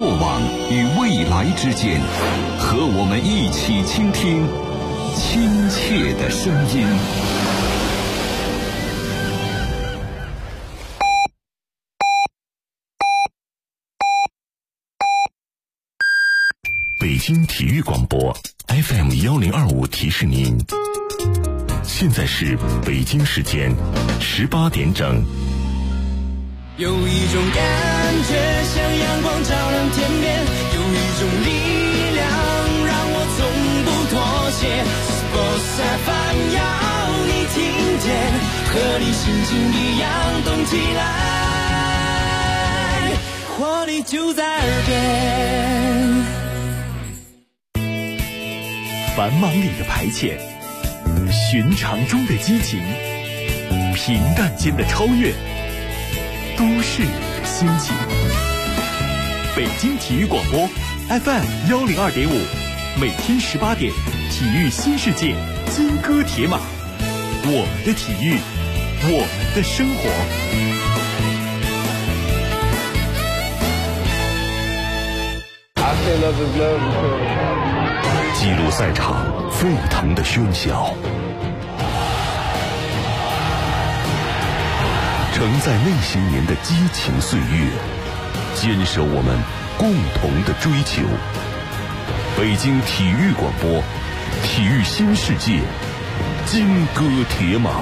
往与未来之间，和我们一起倾听亲切的声音。 北京体育广播 FM1025 提示您，现在是北京时间18点整。 有一种感觉像阳光照亮天边，有一种力量让我从不妥协。Sports FM 要你听见，和你心情一样动起来，活力就在耳边。 繁忙里的排遣，寻常中的激情，平淡间的超越，都市里的心情。北京体育广播 FM102.5，每天18点，体育新世界，金戈铁马，我们的体育，我们的生活。 记录赛场沸腾的喧嚣，承载那些年的激情岁月，坚守我们共同的追求。北京体育广播，体育新世界，金戈铁马。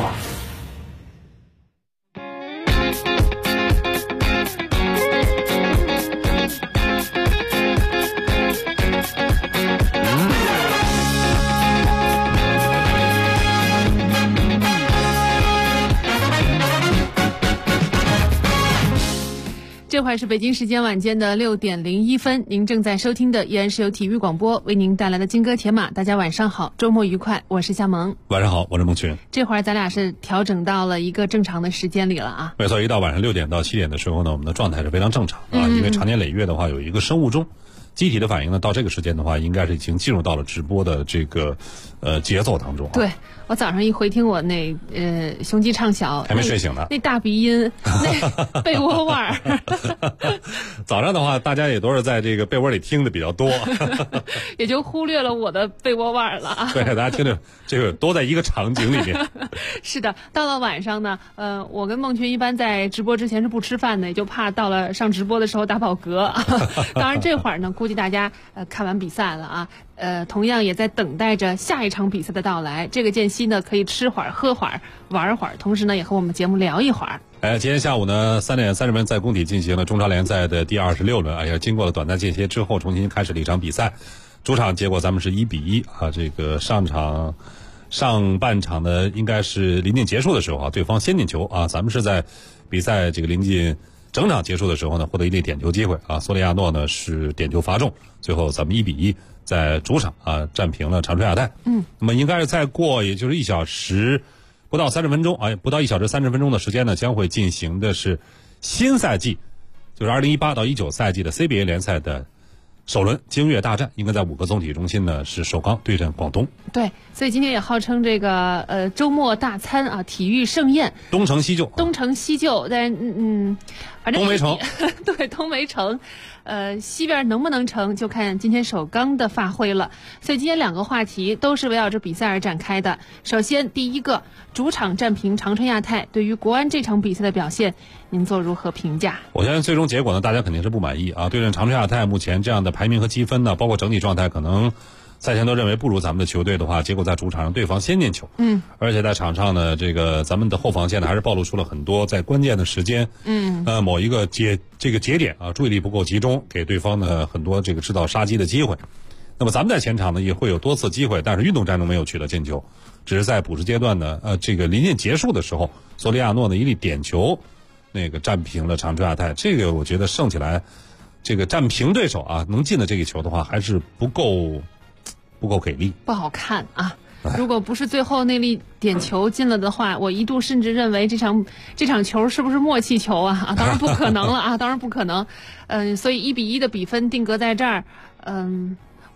这会儿是北京时间晚间的6点01分，您正在收听的依然是由体育广播为您带来的金戈铁马。大家晚上好，周末愉快，我是夏萌。 晚上好，我是孟群。 这会儿咱俩是调整到了一个正常的时间里了啊。 没错，一到晚上6点到7点的时候呢，我们的状态是非常正常啊，因为长年累月的话有一个生物钟。机体的反应呢，到这个时间的话，应该是已经进入到了直播的这个节奏当中啊。 对，我早上一回听我那雄鸡唱晓， 还没睡醒呢， 那大鼻音，那被窝味儿。 早上的话，大家也都是在这个被窝里听的比较多， 也就忽略了我的被窝味儿了啊。 对，大家听着这个都在一个场景里面。 是的，到了晚上呢，我跟孟群一般在直播之前是不吃饭的，也就怕到了上直播的时候打饱嗝。当然这会儿呢，估计大家看完比赛了啊，同样也在等待着下一场比赛的到来。这个间隙呢，可以吃会儿、喝会儿、玩会儿，同时呢，也和我们节目聊一会儿。 今天下午呢3点30分在工体进行了中超联赛的第26轮。哎呀，经过了短暂间歇之后，重新开始了一场比赛。主场结果咱们是1比1啊。这个上半场呢，应该是临近结束的时候啊，对方先进球啊，咱们是在比赛这个临近整场结束的时候呢，获得一粒点球机会啊。索里亚诺呢是点球罚中，最后咱们1比1在主场啊战平了长春亚泰。那么应该是再过也就是1小时不到30分钟啊，不到1小时30分钟的时间呢，将会进行的是新赛季，就是2018到19赛季的 CBA 联赛的首轮京粤大战，应该在5个总体育中心呢是首钢对阵广东。对， 所以今天也号称这个周末大餐啊，体育盛宴， 东成西就， 但反正东没成。 对，东没成。西边能不能成，就看今天首钢的发挥了。所以今天2个话题都是围绕着比赛而展开的。首先，第一个，主场战平长春亚泰，对于国安这场比赛的表现，您做如何评价？ 我相信最终结果呢，大家肯定是不满意啊。对阵长春亚泰，目前这样的排名和积分呢，包括整体状态，可能赛前都认为不如咱们的球队的话，结果在主场让对方先进球。而且在场上呢，这个咱们的后防线呢，还是暴露出了很多在关键的时间，某一个节点啊，注意力不够集中，给对方呢很多这个制造杀机的机会。那么咱们在前场呢也会有多次机会，但是运动战中没有取得进球，只是在补时阶段呢，这个临近结束的时候，索里亚诺的一粒点球，那个战平了长春亚泰。这个我觉得胜起来，这个战平对手啊，能进的这个球的话，还是不够给力， 不好看啊。如果不是最后那粒点球进了的话，我一度甚至认为这场球是不是默契球啊？当然不可能了啊，当然不可能。所以1比1的比分定格在这儿，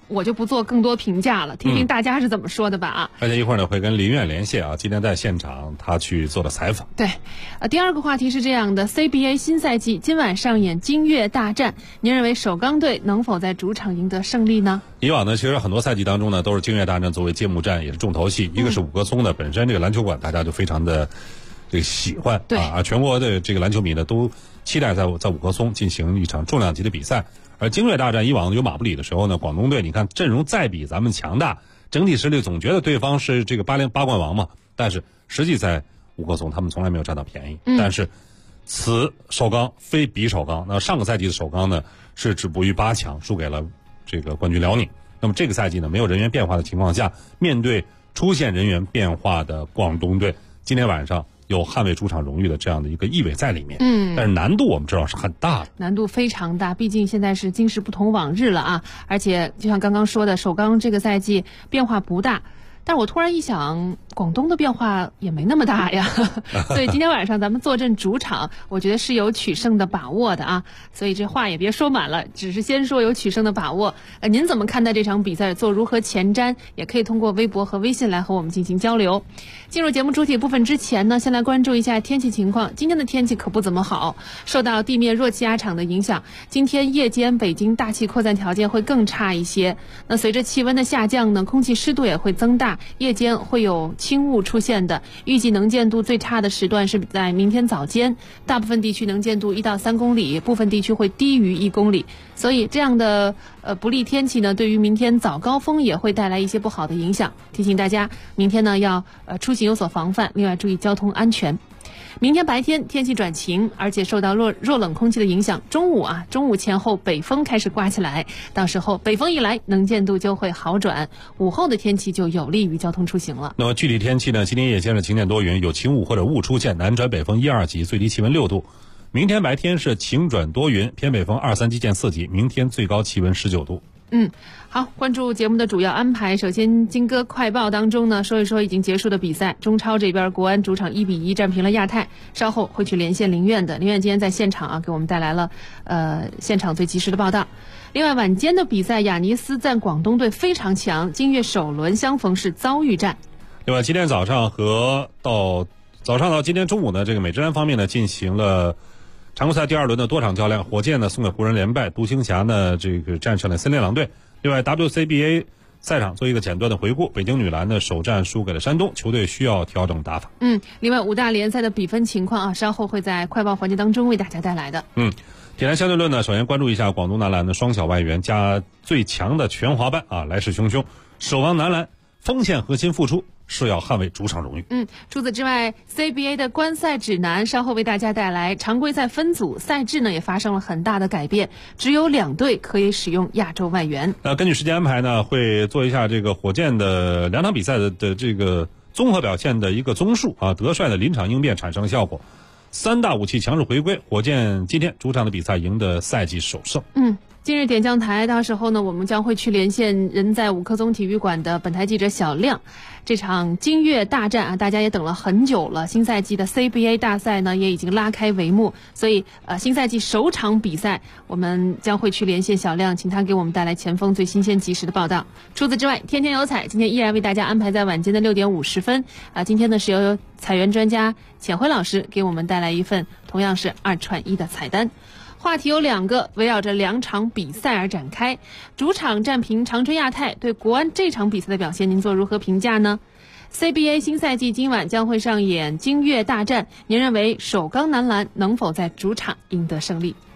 我就不做更多评价了，听听大家是怎么说的吧啊。 而且一会儿呢会跟林苑连线啊，今天在现场他去做了采访。 对，第二个话题是这样的 ，CBA 新赛季今晚上演京粤大战，您认为首钢队能否在主场赢得胜利呢？ 以往呢，其实很多赛季当中呢，都是京粤大战作为揭幕战，也是重头戏。一个是五棵松的本身这个篮球馆，大家就非常的这个喜欢， 对啊，全国的这个篮球迷呢都期待在五棵松进行一场重量级的比赛。而京粤大战以往有马布里的时候呢，广东队你看阵容再比咱们强大，整体实力总觉得对方是这个八冠王嘛，但是实际在五棵松他们从来没有占到便宜。但是此首钢非彼首钢，那上个赛季的首钢呢是止步于8强，输给了这个冠军辽宁。那么这个赛季呢，没有人员变化的情况下，面对出现人员变化的广东队，今天晚上有捍卫主场荣誉的这样的一个意味在里面。但是难度我们知道是很大的， 难度非常大，毕竟现在是今时不同往日了啊！而且就像刚刚说的，首钢这个赛季变化不大。但是我突然一想，广东的变化也没那么大呀，所以今天晚上咱们坐镇主场，我觉得是有取胜的把握的啊。所以这话也别说满了，只是先说有取胜的把握。您怎么看待这场比赛？做如何前瞻？也可以通过微博和微信来和我们进行交流。进入节目主体部分之前呢，先来关注一下天气情况。今天的天气可不怎么好，受到地面弱气压场的影响，今天夜间北京大气扩散条件会更差一些。那随着气温的下降呢，空气湿度也会增大。夜间会有轻雾出现的，预计能见度最差的时段是在明天早间，大部分地区能见度1到3公里，部分地区会低于1公里。所以这样的不利天气呢，对于明天早高峰也会带来一些不好的影响。提醒大家，明天呢要出行有所防范，另外注意交通安全。明天白天天气转晴，而且受到弱冷空气的影响，中午前后北风开始刮起来，到时候北风一来，能见度就会好转，午后的天气就有利于交通出行了。 那么具体天气呢，今天夜间是晴间多云，有晴雾或者雾出现，南转北风1、2级，最低气温6度。明天白天是晴转多云，偏北风2、3级见4级，明天最高气温19度。 好，关注节目的主要安排。首先，金歌快报当中呢，说一说已经结束的比赛。中超这边，国安主场1比1战平了亚太。稍后会去连线林苑的，林苑今天在现场啊，给我们带来了现场最及时的报道。另外，晚间的比赛，亚尼斯战广东队非常强，京粤首轮相逢是遭遇战。 另外，今天早上到今天中午呢，这个美职篮方面呢进行了常规赛第2轮的多场较量，火箭呢送给湖人连败，独行侠呢这个战胜了森林狼队。另外 WCBA 赛场做一个简单的回顾，北京女篮的首战输给了山东，球队需要调整打法。 另外5大联赛的比分情况啊，稍后会在快报环节当中为大家带来的。 铁人相对论呢，首先关注一下广东男篮的双小外援加最强的全华班啊，来势汹汹，守望男篮锋线核心复出，是要捍卫主场荣誉。 除此之外 CBA 的观赛指南稍后为大家带来。常规赛分组赛制呢也发生了很大的改变，只有2队可以使用亚洲外援。 根据时间安排呢，会做一下这个火箭的2场比赛的这个综合表现的一个综述啊，德帅的临场应变产生了效果，3大武器强势回归，火箭今天主场的比赛赢得赛季首胜。 今日点将台，到时候呢，我们将会去连线人在五棵松体育馆的本台记者小亮。这场京粤大战啊，大家也等了很久了。新赛季的 CBA 大赛呢，也已经拉开帷幕，所以新赛季首场比赛，我们将会去连线小亮，请他给我们带来前锋最新鲜及时的报道。除此之外，天天有彩今天依然为大家安排在晚间的6点50分今天呢是由彩员专家浅辉老师给我们带来一份同样是2串1的彩单。话题有2个，围绕着2场比赛而展开。主场战平长春亚泰，对国安这场比赛的表现您做如何评价呢？ CBA 新赛季今晚将会上演京粤大战，您认为首钢男篮能否在主场赢得胜利？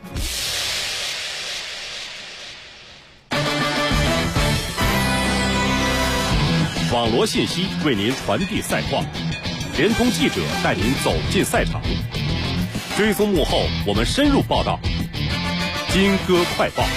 网罗信息为您传递赛况，联通记者带您走进赛场，追踪幕后我们深入报道。金歌快报。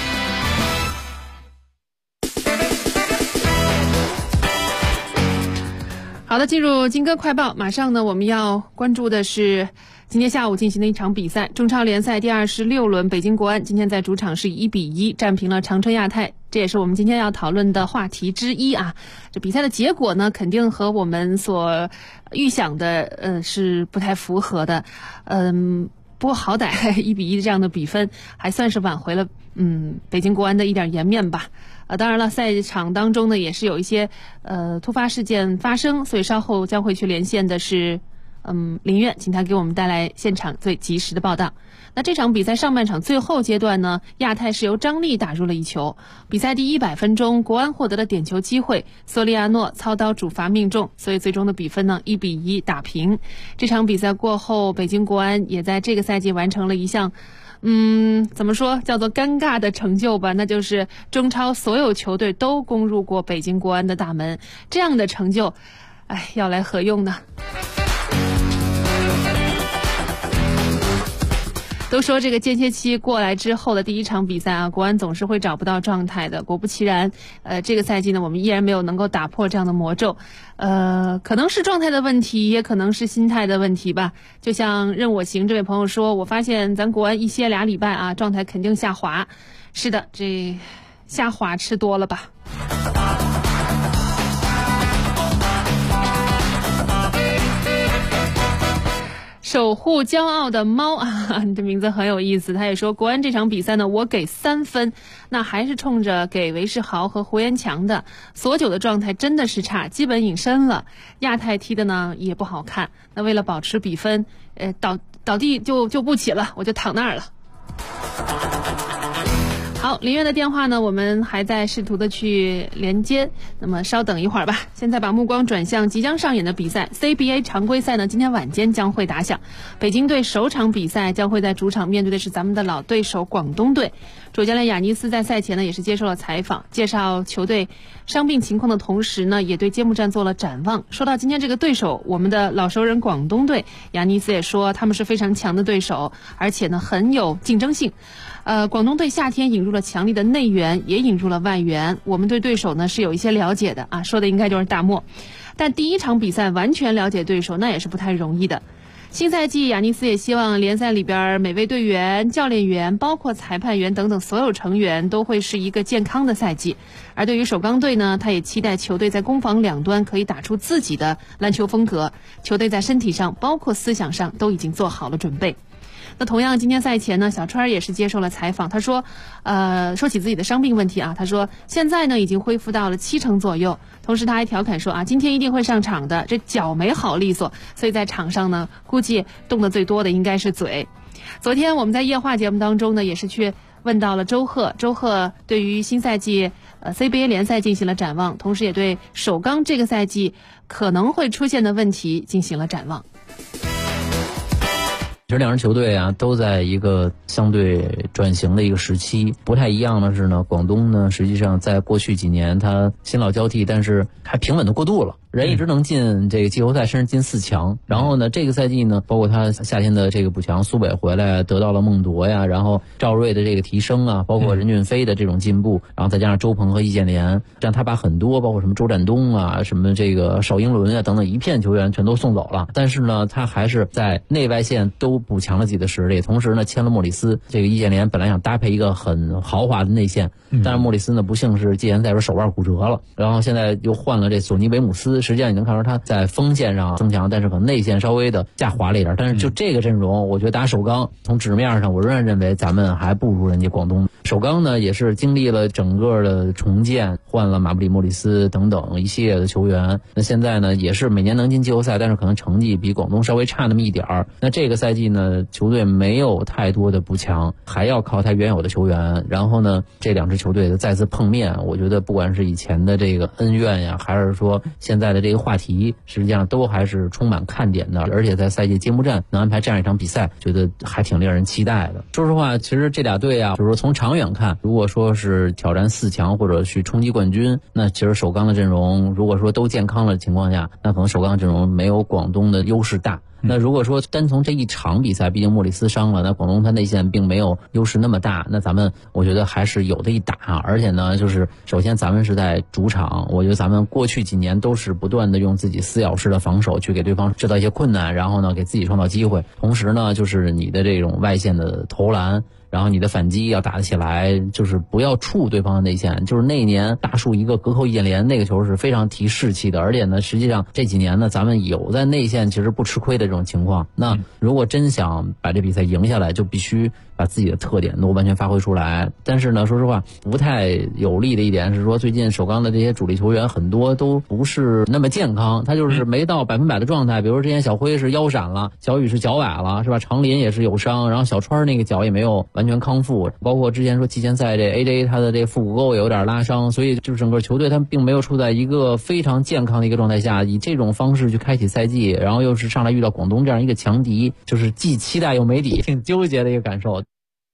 好的，进入金歌快报，马上呢我们要关注的是今天下午进行的一场比赛，中超联赛第26轮，北京国安今天在主场是1比1战平了长春亚泰，这也是我们今天要讨论的话题之一啊。这比赛的结果呢，肯定和我们所预想的是不太符合的， 不过好歹1-1的这样的比分，还算是挽回了北京国安的一点颜面吧。当然了，赛场当中呢也是有一些突发事件发生，所以稍后将会去连线的是林苑，请他给我们带来现场最及时的报道。那这场比赛上半场最后阶段呢，亚太是由张力打入了一球。比赛第100分钟，国安获得了点球机会，索利亚诺操刀主罚命中，所以最终的比分呢1-1打平。这场比赛过后，北京国安也在这个赛季完成了一项怎么说叫做尴尬的成就吧，那就是中超所有球队都攻入过北京国安的大门。这样的成就，要来何用呢？都说这个间歇期过来之后的第一场比赛啊，国安总是会找不到状态的。果不其然，这个赛季呢，我们依然没有能够打破这样的魔咒。可能是状态的问题，也可能是心态的问题吧。就像任我行这位朋友说，我发现咱国安一歇2礼拜啊，状态肯定下滑。是的，这下滑吃多了吧。守护骄傲的猫啊，你的名字很有意思。他也说，国安这场比赛呢，我给3分，那还是冲着给韦世豪和胡延强的。索9的状态真的是差，基本隐身了。亚太踢的呢也不好看。那为了保持比分，倒地就不起了，我就躺那儿了。好，林苑的电话呢，我们还在试图的去连接，那么稍等一会儿吧。现在把目光转向即将上演的比赛 CBA 常规赛呢，今天晚间将会打响。北京队首场比赛将会在主场面对的是咱们的老对手广东队。主教练亚尼斯在赛前呢也是接受了采访，介绍球队伤病情况的同时呢，也对揭幕战做了展望。说到今天这个对手，我们的老熟人广东队，亚尼斯也说他们是非常强的对手，而且呢很有竞争性。广东队夏天引入了强力的内援，也引入了外援。我们对对手呢是有一些了解的啊，说的应该就是大漠。但第一场比赛完全了解对手，那也是不太容易的。新赛季，亚尼斯也希望联赛里边每位队员、教练员，包括裁判员等等所有成员都会是一个健康的赛季。而对于首钢队呢，他也期待球队在攻防两端可以打出自己的篮球风格。球队在身体上，包括思想上都已经做好了准备。那同样，今天赛前呢，小川也是接受了采访。他说，说起自己的伤病问题啊，他说现在呢已经恢复到了70%左右。同时他还调侃说啊，今天一定会上场的，这脚没好利索，所以在场上呢，估计动得最多的应该是嘴。昨天我们在夜话节目当中呢，也是去问到了周贺对于新赛季CBA 联赛进行了展望，同时也对首钢这个赛季可能会出现的问题进行了展望。 其实两支球队啊都在一个相对转型的一个时期。不太一样的是呢，广东呢实际上在过去几年它新老交替，但是还平稳的过渡了，人一直能进这个季后赛，甚至进4强。然后呢，这个赛季呢，包括他夏天的这个补强，苏北回来得到了孟铎呀，然后赵睿的这个提升啊，包括任骏飞的这种进步，然后再加上周鹏和易建联，让他把很多包括什么周占东啊，什么这个邵英伦啊等等一片球员全都送走了。但是呢，他还是在内外线都补强了自己的实力，同时呢签了莫里斯。这个易建联本来想搭配一个很豪华的内线，但是莫里斯呢不幸是季前赛时候手腕骨折了，然后现在又换了这索尼维姆斯。实际上你能看出他在锋线上增强，但是可能内线稍微的下滑了一点。但是就这个阵容，我觉得打首钢从纸面上我仍然认为咱们还不如人家广东。首钢呢也是经历了整个的重建，换了马布里、莫里斯等等一系列的球员。那现在呢也是每年能进季后赛，但是可能成绩比广东稍微差那么一点儿。那这个赛季呢球队没有太多的补强，还要靠他原有的球员。然后呢这两支球队的再次碰面，我觉得不管是以前的这个恩怨呀，还是说现在的这个话题，实际上都还是充满看点的。而且在赛季揭幕战能安排这样一场比赛，觉得还挺令人期待的。说实话，其实这俩队啊，就是说从长远看，如果说是挑战4强或者去冲击冠军，那其实首钢的阵容如果说都健康了的情况下，那可能首钢阵容没有广东的优势大。那如果说单从这一场比赛，毕竟莫里斯伤了，那广东他内线并没有优势那么大，那咱们我觉得还是有的一打。而且呢，就是首先咱们是在主场，我觉得咱们过去几年都是不断的用自己撕咬式的防守去给对方制造一些困难，然后呢给自己创造机会。同时呢，就是你的这种外线的投篮， 然后你的反击要打得起来，就是不要触对方的内线。就是那一年大树一个隔扣易建联那个球是非常提士气的，而且呢，实际上这几年呢，咱们有在内线其实不吃亏的这种情况。那如果真想把这比赛赢下来，就必须把自己的特点都完全发挥出来。但是呢，说实话，不太有利的一点是说，最近首钢的这些主力球员很多都不是那么健康，他就是没到100%的状态。比如说之前小辉是腰闪了，小雨是脚崴了，是吧？长林也是有伤，然后小川那个脚也没有完全康复，包括之前说季前赛这 AJ 他的这腹股沟也有点拉伤，所以就是整个球队他并没有处在一个非常健康的一个状态下，以这种方式去开启赛季，然后又是上来遇到广东这样一个强敌，就是既期待又没底，挺纠结的一个感受。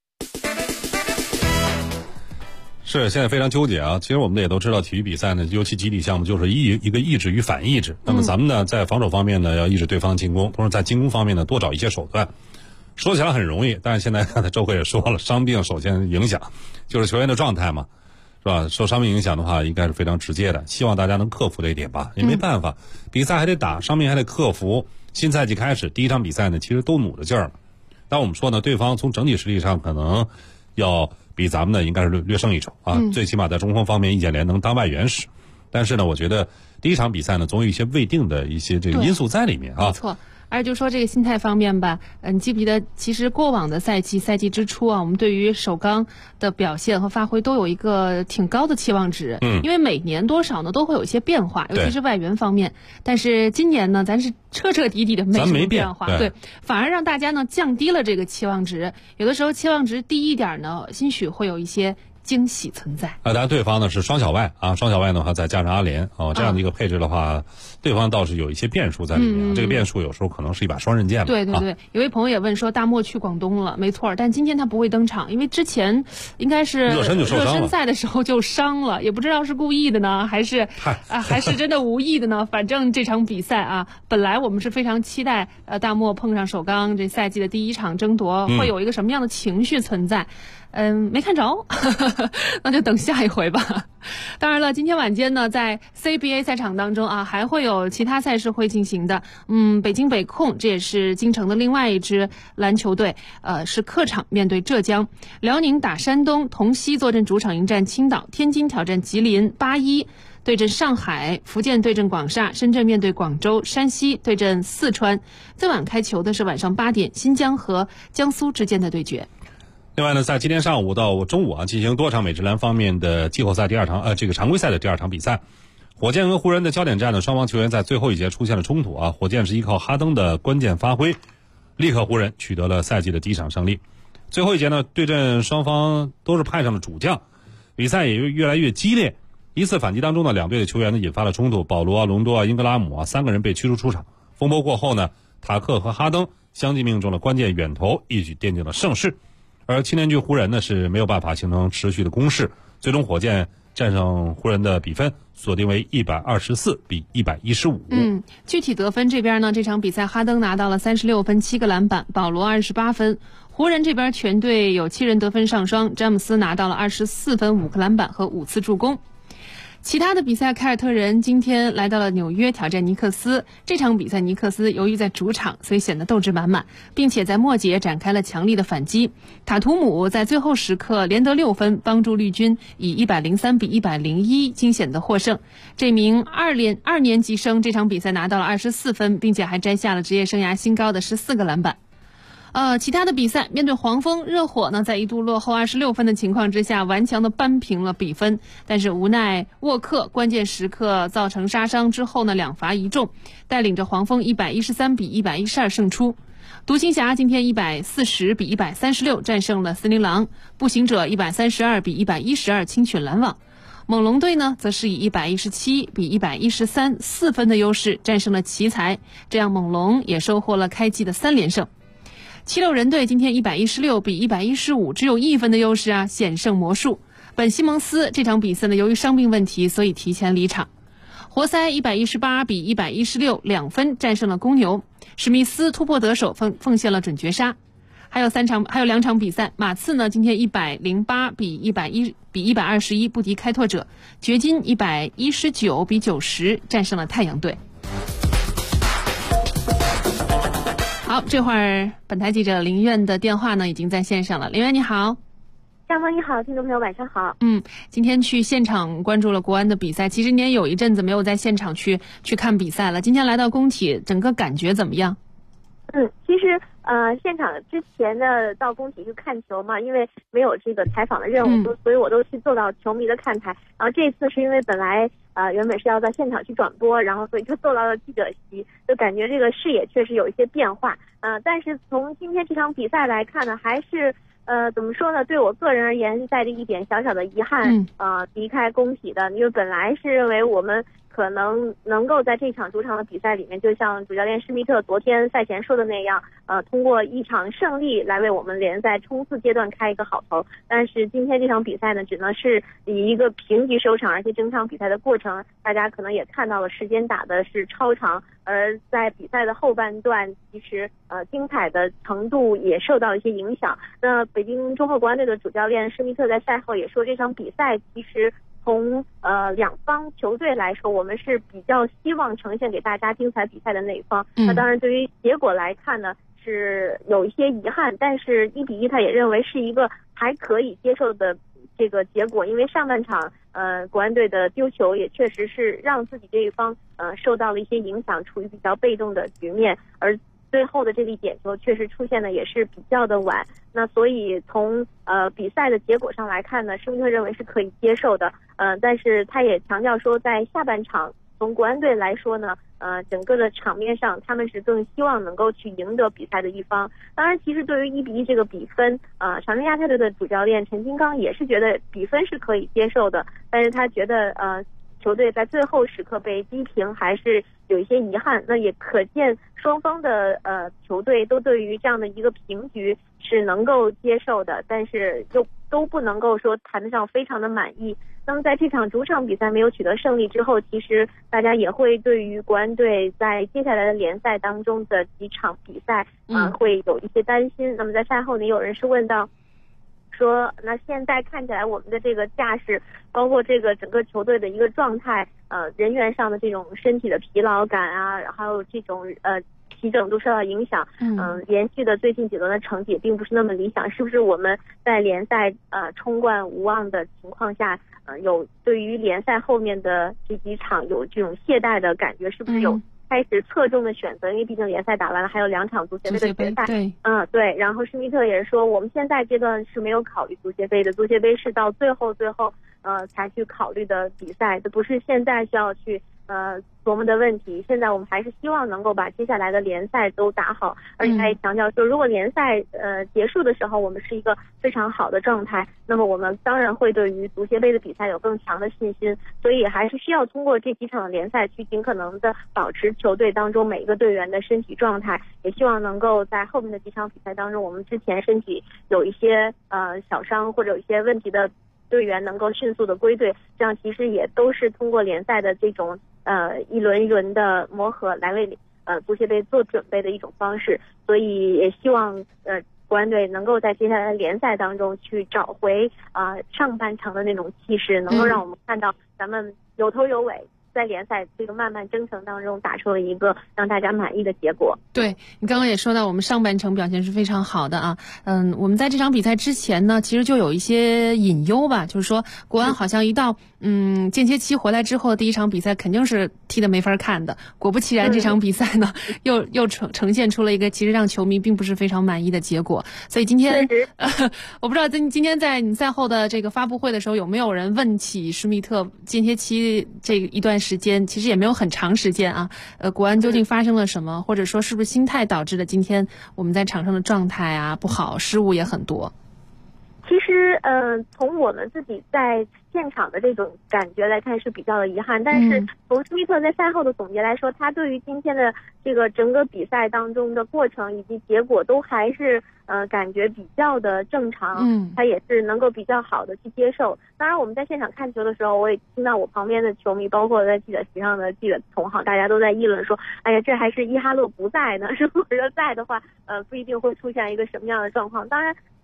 是现在非常纠结啊！其实我们也都知道，体育比赛呢，尤其集体项目就是一个意志与反意志。那么咱们呢，在防守方面呢，要抑制对方进攻，同时在进攻方面呢，多找一些手段。说起来很容易，但是现在刚才周辉也说了，伤病首先影响就是球员的状态嘛，是吧？受伤病影响的话，应该是非常直接的。希望大家能克服这一点吧，也没办法，比赛还得打，伤病还得克服。新赛季开始，第一场比赛呢，其实都努着劲儿了。但我们说呢，对方从整体实力上可能要比咱们呢应该是略胜一筹啊，最起码在中锋方面易建联能当外援使。但是呢，我觉得第一场比赛呢，总有一些未定的一些这个因素在里面啊。 没错。而就说这个心态方面吧，你记不记得，其实过往的赛季之初啊，我们对于首钢的表现和发挥都有一个挺高的期望值。因为每年多少呢都会有一些变化，尤其是外援方面。但是今年呢，咱是彻彻底底的没什么变化，对，反而让大家呢降低了这个期望值。有的时候期望值低一点呢，兴许会有一些惊喜存在。 当然对方呢是双小外啊，双小外的话再加上阿联这样的一个配置的话，对方倒是有一些变数在里面。这个变数有时候可能是一把双刃剑。 对，有位朋友也问说，大漠去广东了，没错，但今天他不会登场，因为之前应该是热身赛的时候就伤了，也不知道是故意的呢，还是真的无意的呢。反正这场比赛啊，本来我们是非常期待大漠碰上首钢这赛季的第一场争夺，会有一个什么样的情绪存在。没看着那就等下一回吧。当然了，今天晚间呢，在 CBA 赛场当中啊，还会有其他赛事会进行的。北京北控，这也是京城的另外一支篮球队，是客场面对浙江，辽宁打山东，同曦坐镇主场迎战青岛，天津挑战吉林，81对阵上海，福建对阵广厦，深圳面对广州，山西对阵四川。最晚开球的是晚上8点，新疆和江苏之间的对决。 另外呢，在今天上午到中午啊，进行多场美职篮方面的季后赛这个常规赛的第二场比赛。火箭和湖人的焦点战呢，双方球员在最后一节出现了冲突啊。火箭是依靠哈登的关键发挥，力克湖人取得了赛季的第一场胜利。最后一节呢，对阵双方都是派上了主将，比赛也越来越激烈。一次反击当中呢，两队的球员呢引发了冲突，保罗啊、隆多啊、英格拉姆啊3个人被驱逐出场。风波过后呢，塔克和哈登相继命中了关键远投，一举奠定了胜势。而青年军湖人呢是没有办法形成持续的攻势，最终火箭战胜湖人的比分锁定为124比115。 具体得分这边呢，这场比赛哈登拿到了36分7个篮板，保罗28分。湖人这边全队有7人得分上双，詹姆斯拿到了24分5个篮板和5次助攻。其他的比赛，凯尔特人今天来到了纽约挑战尼克斯。这场比赛尼克斯由于在主场，所以显得斗志满满，并且在末节展开了强力的反击。塔图姆在最后时刻连得6分，帮助绿军以103比101惊险的获胜。这名二年级生这场比赛拿到了24分，并且还摘下了职业生涯新高的14个篮板。其他的比赛，面对黄蜂，热火呢在一度落后26分的情况之下，顽强的扳平了比分，但是无奈沃克关键时刻造成杀伤之后呢2罚1中，带领着黄蜂113比112胜出。独行侠今天140比136战胜了森林狼，步行者132比112轻取篮网。猛龙队呢则是以117比113 4分的优势战胜了奇才，这样猛龙也收获了开季的3连胜。七六人队今天116比115，只有1分的优势啊，险胜魔术。本西蒙斯这场比赛呢，由于伤病问题，所以提前离场。活塞118比116 2分战胜了公牛。史密斯突破得手，奉献了准绝杀。还有2场比赛，马刺呢今天108比121不敌开拓者。掘金119比90战胜了太阳队。 好，这会儿本台记者林苑的电话呢已经在线上了。林苑你好。 夏萌你好，听众朋友晚上好。 今天去现场关注了国安的比赛，其实你也有一阵子没有在现场去看比赛了。今天来到工体，整个感觉怎么样？ 其实现场之前呢到工体去看球嘛，因为没有这个采访的任务，所以我都去坐到球迷的看台。然后这次是因为本来原本是要在现场去转播，然后所以就坐到了记者席，就感觉这个视野确实有一些变化。但是从今天这场比赛来看呢，还是怎么说呢？对我个人而言，是带着一点小小的遗憾，离开工体的。因为本来是认为我们可能能够在这场主场的比赛里面，就像主教练施密特昨天赛前说的那样，通过一场胜利来为我们联赛冲刺阶段开一个好头。但是今天这场比赛呢，只能是以一个平局收场，而且整场比赛的过程，大家可能也看到了，时间打的是超长。而在比赛的后半段，其实精彩的程度也受到一些影响。那北京中赫国安队的主教练施密特在赛后也说，这场比赛其实从两方球队来说，我们是比较希望呈现给大家精彩比赛的那一方。那当然对于结果来看呢，是有一些遗憾，但是1-1他也认为是一个还可以接受的这个结果。因为上半场国安队的丢球也确实是让自己这一方受到了一些影响，处于比较被动的局面，而最后的这粒点球确实出现的也是比较的晚。那所以从比赛的结果上来看呢，施密特认为是可以接受的。但是他也强调说，在下半场从国安队来说呢，整个的场面上他们是更希望能够去赢得比赛的一方。当然其实对于1-1这个比分，长春亚泰队的主教练陈金刚也是觉得比分是可以接受的，但是他觉得球队在最后时刻被逼平还是有一些遗憾。那也可见双方的球队都对于这样的一个平局是能够接受的，但是又都不能够说谈得上非常的满意。那么在这场主场比赛没有取得胜利之后，其实大家也会对于国安队在接下来的联赛当中的几场比赛会有一些担心。那么在赛后呢，有人是问到说，那现在看起来我们的这个架势，包括这个整个球队的一个状态，人员上的这种身体的疲劳感啊，还有这种齐整度受到影响，连续的最近几轮的成绩也并不是那么理想，是不是我们在联赛冲冠无望的情况下，有对于联赛后面的这几场有这种懈怠的感觉，是不是有开始侧重的选择？因为毕竟联赛打完了，还有2场足协杯的决赛。对。然后施密特也是说，我们现在阶段是没有考虑足协杯的，足协杯是到最后才去考虑的比赛，这不是现在需要去琢磨的问题。现在我们还是希望能够把接下来的联赛都打好，而且他也强调说，如果联赛结束的时候我们是一个非常好的状态，那么我们当然会对于足协杯的比赛有更强的信心。所以还是需要通过这几场的联赛去尽可能的保持球队当中每一个队员的身体状态，也希望能够在后面的几场比赛当中，我们之前身体有一些小伤或者有一些问题的队员能够迅速的归队，这样其实也都是通过联赛的这种一轮一轮的磨合来为足协杯做准备的一种方式。所以也希望国安队能够在接下来的联赛当中去找回上半场的那种气势，能够让我们看到咱们有头有尾，在联赛这个漫漫征程当中打出了一个让大家满意的结果。 对，你刚刚也说到我们上半程表现是非常好的啊。我们在这场比赛之前呢，其实就有一些隐忧吧，就是说国安好像一到间歇期回来之后，第一场比赛肯定是踢得没法看的。果不其然，这场比赛呢又呈现出了一个其实让球迷并不是非常满意的结果。所以今天我不知道今天在你赛后的这个发布会的时候，有没有人问起施密特间歇期这一段时间，其实也没有很长时间啊，国安究竟发生了什么，或者说是不是心态导致的今天我们在场上的状态啊不好，失误也很多？ 其实从我们自己在现场的这种感觉来看是比较的遗憾，但是从施密特在赛后的总结来说，他对于今天的这个整个比赛当中的过程以及结果都还是感觉比较的正常，他也是能够比较好的去接受。当然我们在现场看球的时候，我也听到我旁边的球迷，包括在记者席上的记者同行，大家都在议论说，哎呀，这还是伊哈勒不在呢，如果说在的话不一定会出现一个什么样的状况。当然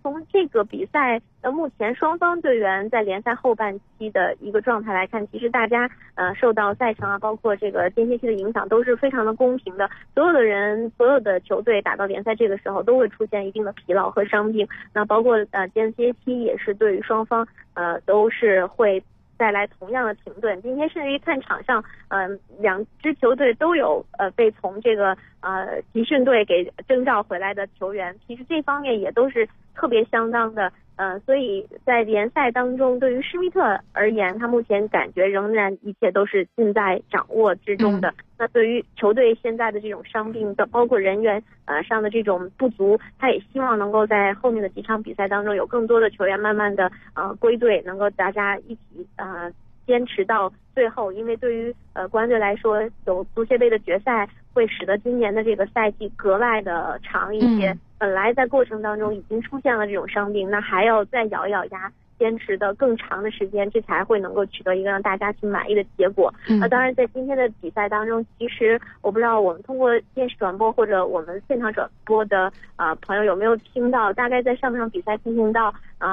从这个比赛目前双方队员在联赛后半期的一个状态来看，其实大家受到赛程啊，包括这个间歇期的影响都是非常的公平的。所有的人，所有的球队打到联赛这个时候都会出现一定的疲劳和伤病。那包括间歇期也是对于双方都是会带来同样的停顿。今天甚至于看场上，两支球队都有被从这个集训队给征召回来的球员，其实这方面也都是特别相当的。所以在联赛当中，对于施密特而言，他目前感觉仍然一切都是尽在掌握之中的。那对于球队现在的这种伤病的，包括人员上的这种不足，他也希望能够在后面的几场比赛当中，有更多的球员慢慢的归队，能够大家一起坚持到最后。因为对于国安队来说，有足协杯的决赛会使得今年的这个赛季格外的长一些。本来在过程当中已经出现了这种伤病，那还要再咬一咬牙坚持的更长的时间，这才会能够取得一个让大家去满意的结果。当然在今天的比赛当中，其实我不知道我们通过电视转播或者我们现场转播的朋友有没有听到，大概在上半场比赛进行到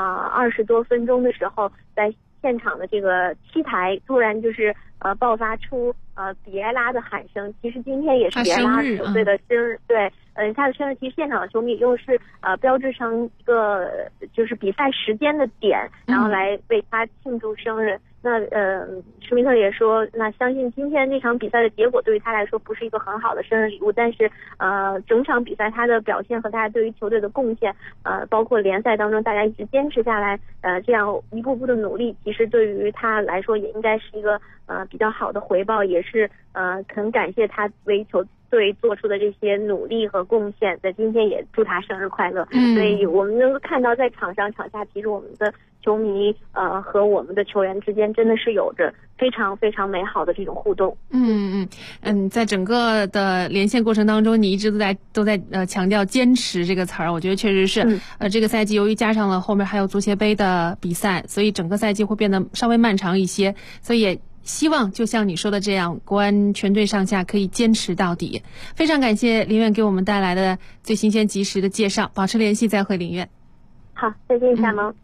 20多分钟的时候，在现场的这个T台突然就是爆发出比埃拉的喊声。其实今天也是比埃拉球队的生日，对，他的生日，其实现场的球迷又是标志成一个就是比赛时间的点，然后来为他庆祝生日。那施密特也说，那相信今天这场比赛的结果对于他来说不是一个很好的生日礼物，但是整场比赛他的表现和他对于球队的贡献，包括联赛当中大家一直坚持下来，这样一步步的努力，其实对于他来说也应该是一个比较好的回报，也是很感谢他为球队做出的这些努力和贡献，在今天也祝他生日快乐。所以我们能够看到在场上场下，其实我们的球迷和我们的球员之间真的是有着非常非常美好的这种互动。 在整个的连线过程当中，你一直都在强调坚持这个词儿，我觉得确实是这个赛季由于加上了后面还有足协杯的比赛，所以整个赛季会变得稍微漫长一些，所以也希望就像你说的这样，国安全队上下可以坚持到底。非常感谢林苑给我们带来的最新鲜及时的介绍，保持联系，再会林苑。 好，再见夏萌。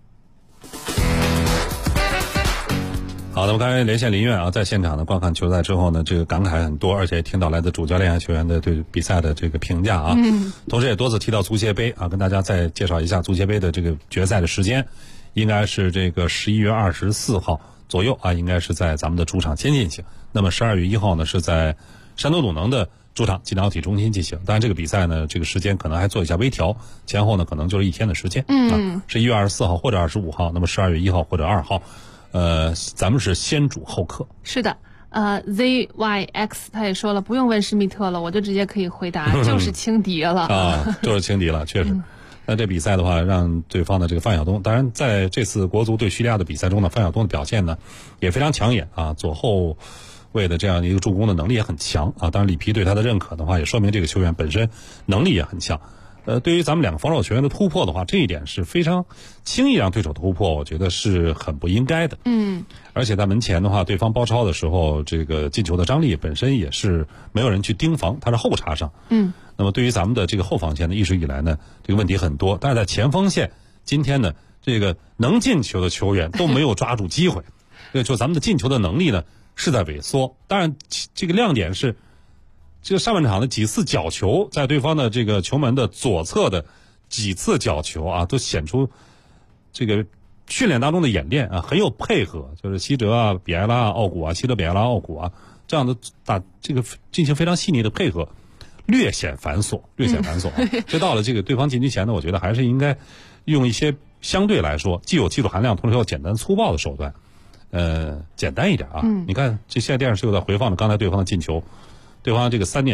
好，那么刚才连线林苑啊，在现场呢观看球赛之后呢，这个感慨很多，而且听到来自主教练球员的对比赛的这个评价啊，同时也多次提到足协杯啊，跟大家再介绍一下足协杯的这个决赛的时间，应该是这个11月24号左右啊，应该是在咱们的主场先进行。那么12月1号呢，是在山东鲁能的主场济南奥体中心进行。当然，这个比赛呢，这个时间可能还做一下微调，前后呢可能就是一天的时间。11月24号或者25号，那么12月1号或者2号。咱们是先主后客。 是的。ZYX 他也说了，不用问施密特了，我就直接可以回答，就是轻敌了就是轻敌了，确实。那这比赛的话，让对方的这个范晓东，当然在这次国足对叙利亚的比赛中呢，范晓东的表现呢也非常抢眼啊，左后卫的这样一个助攻的能力也很强啊。当然里皮对他的认可的话，也说明这个球员本身能力也很强。对于咱们两个防守球员的突破的话，这一点是非常轻易让对手突破，我觉得是很不应该的。而且在门前的话，对方包抄的时候，这个进球的张力本身也是没有人去盯防，他是后插上。那么对于咱们的这个后防线呢，一直以来呢，这个问题很多。但是在前锋线，今天呢，这个能进球的球员都没有抓住机会，就咱们的进球的能力呢是在萎缩。当然，这个亮点是。这个上半场的几次角球，在对方的这个球门的左侧的几次角球啊，都显出这个训练当中的演练啊，很有配合。就是希哲啊、比埃拉啊、奥古啊、希哲、比埃拉、奥古啊这样的这个进行非常细腻的配合，略显繁琐。这到了这个对方禁区前呢，我觉得还是应该用一些相对来说既有技术含量，同时又简单粗暴的手段，简单一点啊。你看，这现在电视又在回放着刚才对方的进球。对方这个三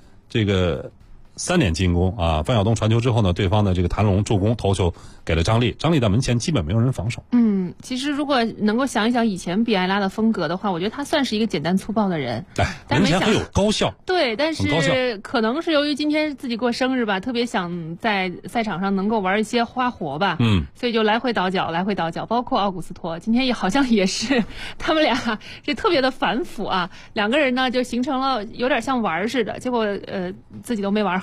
点进攻啊，范晓东传球之后呢，对方的这个谭龙助攻头球给了张力在门前基本没有人防守。 其实如果能够想一想以前比埃拉的风格的话，我觉得他算是一个简单粗暴的人。但门前很有高效。 对，但是可能是由于今天自己过生日吧，特别想在赛场上能够玩一些花活吧。所以就来回倒脚。包括奥古斯托今天也好像也是，他们俩这特别的反腐啊，两个人呢就形成了有点像玩似的，结果自己都没玩好。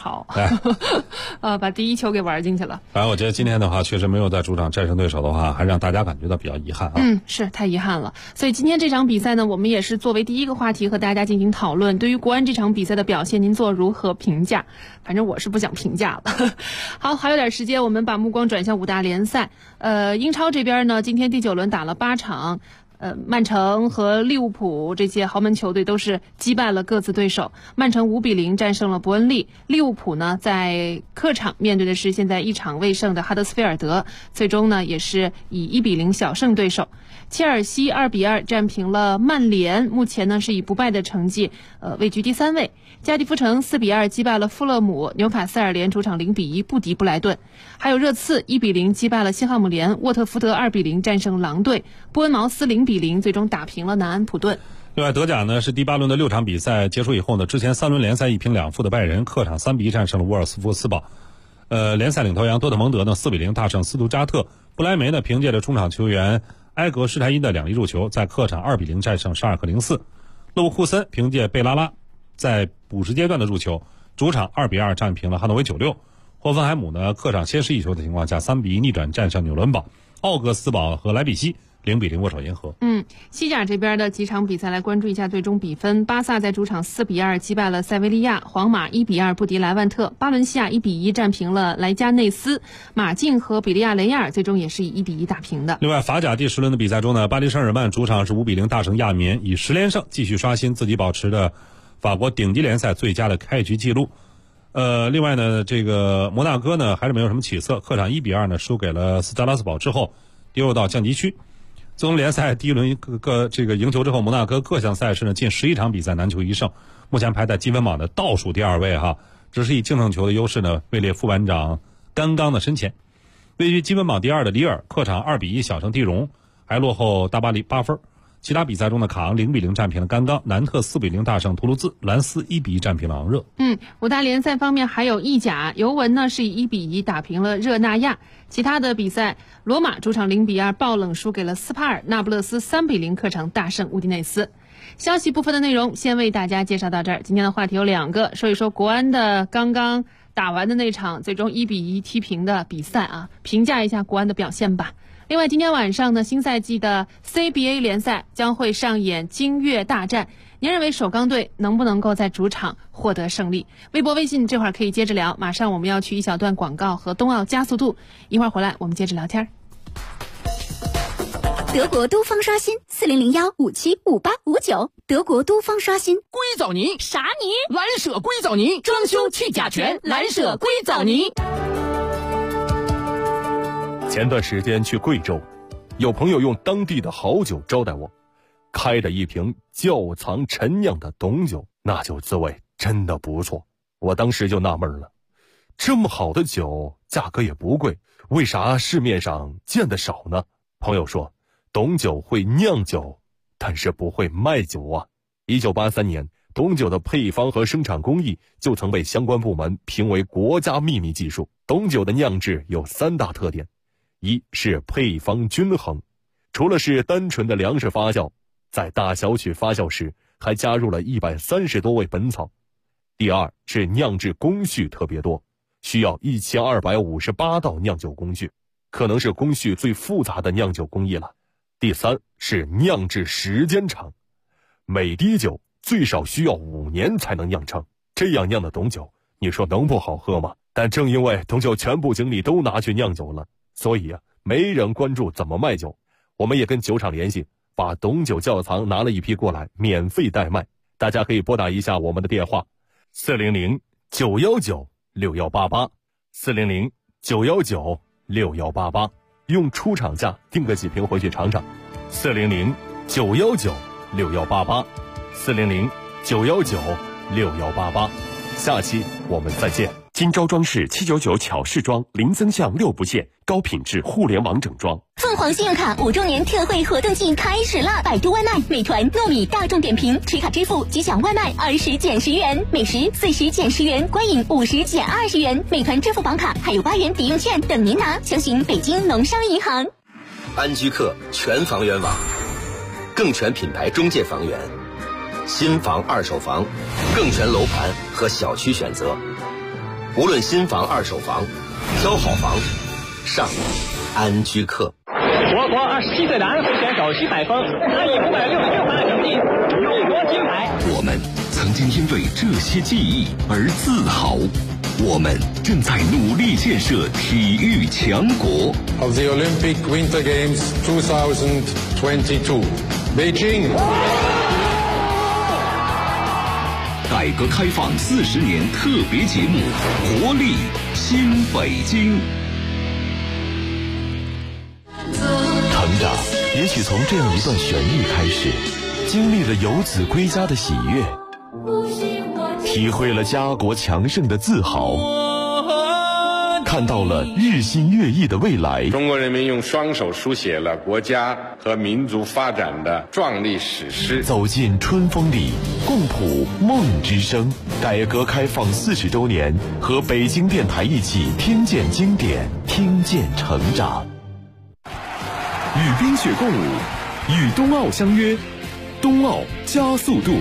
好，把第一球给玩进去了。 反正我觉得今天的话，确实没有在主场战胜对手的话，还让大家感觉到比较遗憾啊。 是太遗憾了。所以今天这场比赛呢，我们也是作为第一个话题和大家进行讨论。对于国安这场比赛的表现，您做如何评价？反正我是不想评价了。好，还有点时间，我们把目光转向5大联赛。英超这边呢，今天第9轮打了8场。曼城和利物浦这些豪门球队都是击败了各自对手。曼城5-0战胜了伯恩利，利物浦呢在客场面对的是现在1场未胜的哈德斯菲尔德，最终呢也是以1-0小胜对手。切尔西2-2战平了曼联，目前呢是以不败的成绩位居第3位。加迪夫城4-2击败了富勒姆，纽卡斯尔联主场0-1不敌布莱顿，还有热刺1-0击败了西汉姆联，沃特福德2-0战胜狼队，波恩茅斯0-0最终打平了南安普顿。 另外，德甲呢是第8轮的6场比赛结束以后呢，之前3轮联赛1平2负的拜仁客场3-1战胜了沃尔夫斯堡。联赛领头羊多特蒙德呢4-0大胜斯图加特，布莱梅呢凭借着中场球员埃格施泰因的2粒入球，在客场2-0战胜沙尔克04。勒沃库森凭借贝拉拉在补时阶段的入球，主场2-2战平了汉诺威96。霍芬海姆呢客场先失1球的情况下3-1逆转战胜纽伦堡。奥格斯堡和莱比锡0-0握手言和。 西甲这边的几场比赛来关注一下最终比分。巴萨在主场4-2击败了塞维利亚，皇马1-2不敌莱万特，巴伦西亚1-1战平了莱加内斯，马竞和比利亚雷亚尔最终也是以1-1打平的。 另外，法甲第10轮的比赛中呢，巴黎圣日耳曼主场是5-0大胜亚眠，以10连胜继续刷新自己保持的法国顶级联赛最佳的开局纪录。另外呢，这个摩纳哥呢还是没有什么起色，客场1-2呢输给了斯特拉斯堡之后跌入到降级区。自从联赛第1轮这个赢球之后，摩纳哥各项赛事呢近11场比赛难求1胜，目前排在积分榜的倒数第2位哈，只是以净胜球的优势呢位列副班长甘刚的身前。位居积分榜第2的里尔客场2-1小胜蒂荣，还落后大巴黎8分。其他比赛中的卡昂0-0战平了甘刚，南特4-0大胜图卢兹，兰斯1-1战平了昂热。 5大联赛方面还有意甲，尤文呢是以1-1打平了热那亚。其他的比赛，罗马主场0-2爆冷输给了斯帕尔，那不勒斯3-0客场大胜乌迪内斯。消息部分的内容先为大家介绍到这儿。今天的话题有2个，说一说国安的刚刚打完的那场最终1-1踢平的比赛啊，评价一下国安的表现吧。另外，今天晚上呢，新赛季的 CBA 联赛将会上演金月大战。您认为首钢队能不能够在主场获得胜利？微博、微信这会儿可以接着聊。马上我们要去一小段广告和冬奥加速度，一会儿回来我们接着聊天。 德国都方刷新4001575859，德国都方刷新。 硅藻泥啥泥？ 蓝舍硅藻泥，装修去甲醛，蓝舍硅藻泥。 前段时间去贵州，有朋友用当地的好酒招待我，开的一瓶窖藏陈酿的董酒，那酒滋味真的不错。我当时就纳闷了，这么好的酒价格也不贵，为啥市面上见得少呢？朋友说，董酒会酿酒，但是不会卖酒啊。1983年，董酒的配方和生产工艺就曾被相关部门评为国家秘密技术。董酒的酿制有3大特点，一是配方均衡，除了是单纯的粮食发酵，在大小曲发酵时还加入了130多味本草。第二是酿制工序特别多，需要1258道酿酒工序，可能是工序最复杂的酿酒工艺了。第三是酿制时间长，每滴酒最少需要5年才能酿成，这样酿的董酒，你说能不好喝吗？但正因为董酒全部精力都拿去酿酒了，所以没人关注怎么卖酒。我们也跟酒厂联系，把董酒窖藏拿了一批过来，免费代卖。大家可以拨打一下我们的电话400-919-6188 400-919-6188，用出厂价订个几瓶回去尝尝。400-919-6188 400-919-6188。下期我们再见。 金招装饰799巧饰装，零增项6不限，高品质互联网整装。 凤凰信用卡5周年特惠活动季开始啦！百度外卖、美团、糯米、大众点评持卡支付即享外卖20减10元，美食40减10元，观影50减20元。美团支付宝卡还有8元抵用券等您拿，详询北京农商银行。 安居客全房源网，更全品牌中介房源，新房、二手房，更全楼盘和小区选择。 无论新房、二手房，挑好房，上安居客。 我国27岁的安徽选手徐海峰，他以566分的成绩荣夺金牌。 我们曾经因为这些记忆而自豪，我们正在努力建设体育强国。 Of the Olympic Winter Games 2022, Beijing. 改革开放40年特别节目，活力新北京。 成长也许从这样一段旋律开始，经历了游子归家的喜悦，体会了家国强盛的自豪，看到了日新月异的未来。 中国人民用双手书写了国家和民族发展的壮丽史诗。 走进春风里，共谱梦之声。改革开放40周年，和北京电台一起听见经典，听见成长。 与冰雪共舞，与冬奥相约，冬奥加速度。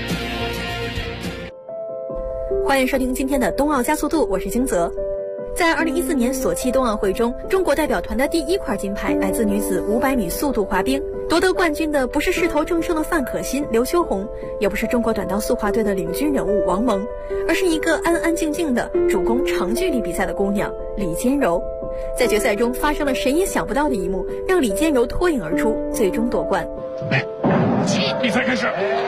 欢迎收听今天的冬奥加速度，我是金泽。在2014年索契冬奥会中，中国代表团的第1块金牌来自女子500米速度滑冰。夺得冠军的不是势头正盛的范可新、刘秋红，也不是中国短道速滑队的领军人物王蒙，而是一个安安静静的主攻长距离比赛的姑娘李坚柔。在决赛中发生了谁也想不到的一幕，让李坚柔脱颖而出，最终夺冠。 比赛开始。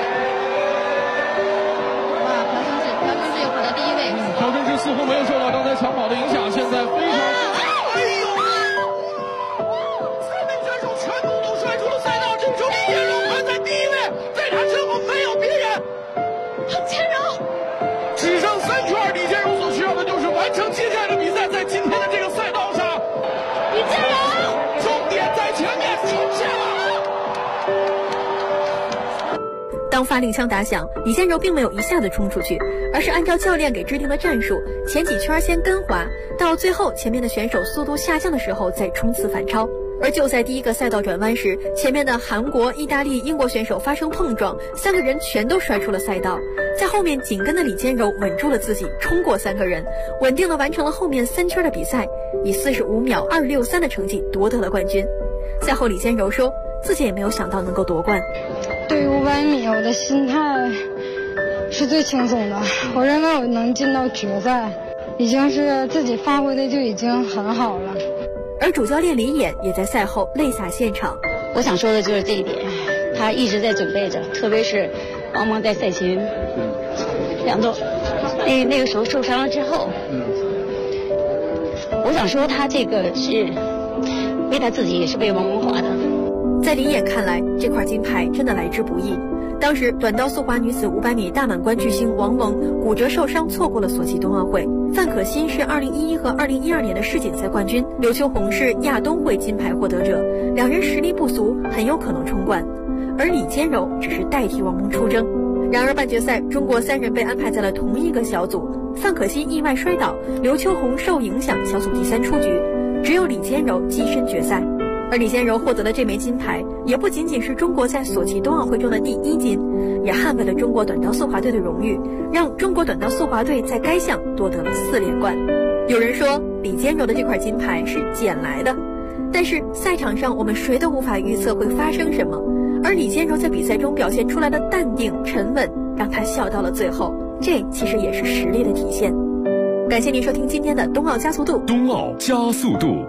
朴正志又跑到第1位。 朴正志似乎没有受到刚才抢跑的影响，现在非常。3名选手全部都甩出了赛道，这时候李坚柔排在第1位，在他之后没有别人。 李坚柔只剩3圈，李坚柔所需要的就是完成接下来的比赛，在今天的这个赛道上， 李坚柔终点在前面，冲线了。 当发令枪打响，李坚柔并没有一下子冲出去，而是按照教练给制定的战术，前几圈先跟滑，到最后前面的选手速度下降的时候再冲刺反超。而就在第1个赛道转弯时，前面的韩国、意大利、英国选手发生碰撞，3个人全都摔出了赛道。在后面紧跟的李坚柔稳住了自己，冲过3个人，稳定地完成了后面3圈的比赛，以45秒263的成绩夺得了冠军。赛后李坚柔说，自己也没有想到能够夺冠。 对于500米，我的心态是最轻松的。我认为我能进到决赛，已经是自己发挥的就已经很好了。 而主教练李演也在赛后泪洒现场。 我想说的就是这一点，他一直在准备着，特别是王蒙在赛前2周那个时候受伤了之后，我想说他这个是为他自己，也是为王蒙滑的。 在李演看来，这块金牌真的来之不易。当时短道速滑女子500米大满贯巨星王蒙骨折受伤，错过了索契冬奥会。范可新是2011和2012年的世锦赛冠军，刘秋红是亚冬会金牌获得者，两人实力不俗，很有可能冲冠。而李坚柔只是代替王蒙出征。然而半决赛，中国3人被安排在了同一个小组，范可新意外摔倒，刘秋红受影响，小组第3出局，只有李坚柔跻身决赛。而李坚柔获得的这枚金牌，也不仅仅是中国在索契冬奥会中的第1金，也捍卫了中国短道速滑队的荣誉，让中国短道速滑队在该项夺得了4连冠。有人说李坚柔的这块金牌是捡来的，但是赛场上我们谁都无法预测会发生什么，而李坚柔在比赛中表现出来的淡定沉稳，让她笑到了最后，这其实也是实力的体现。感谢您收听今天的冬奥加速度。 冬奥加速度。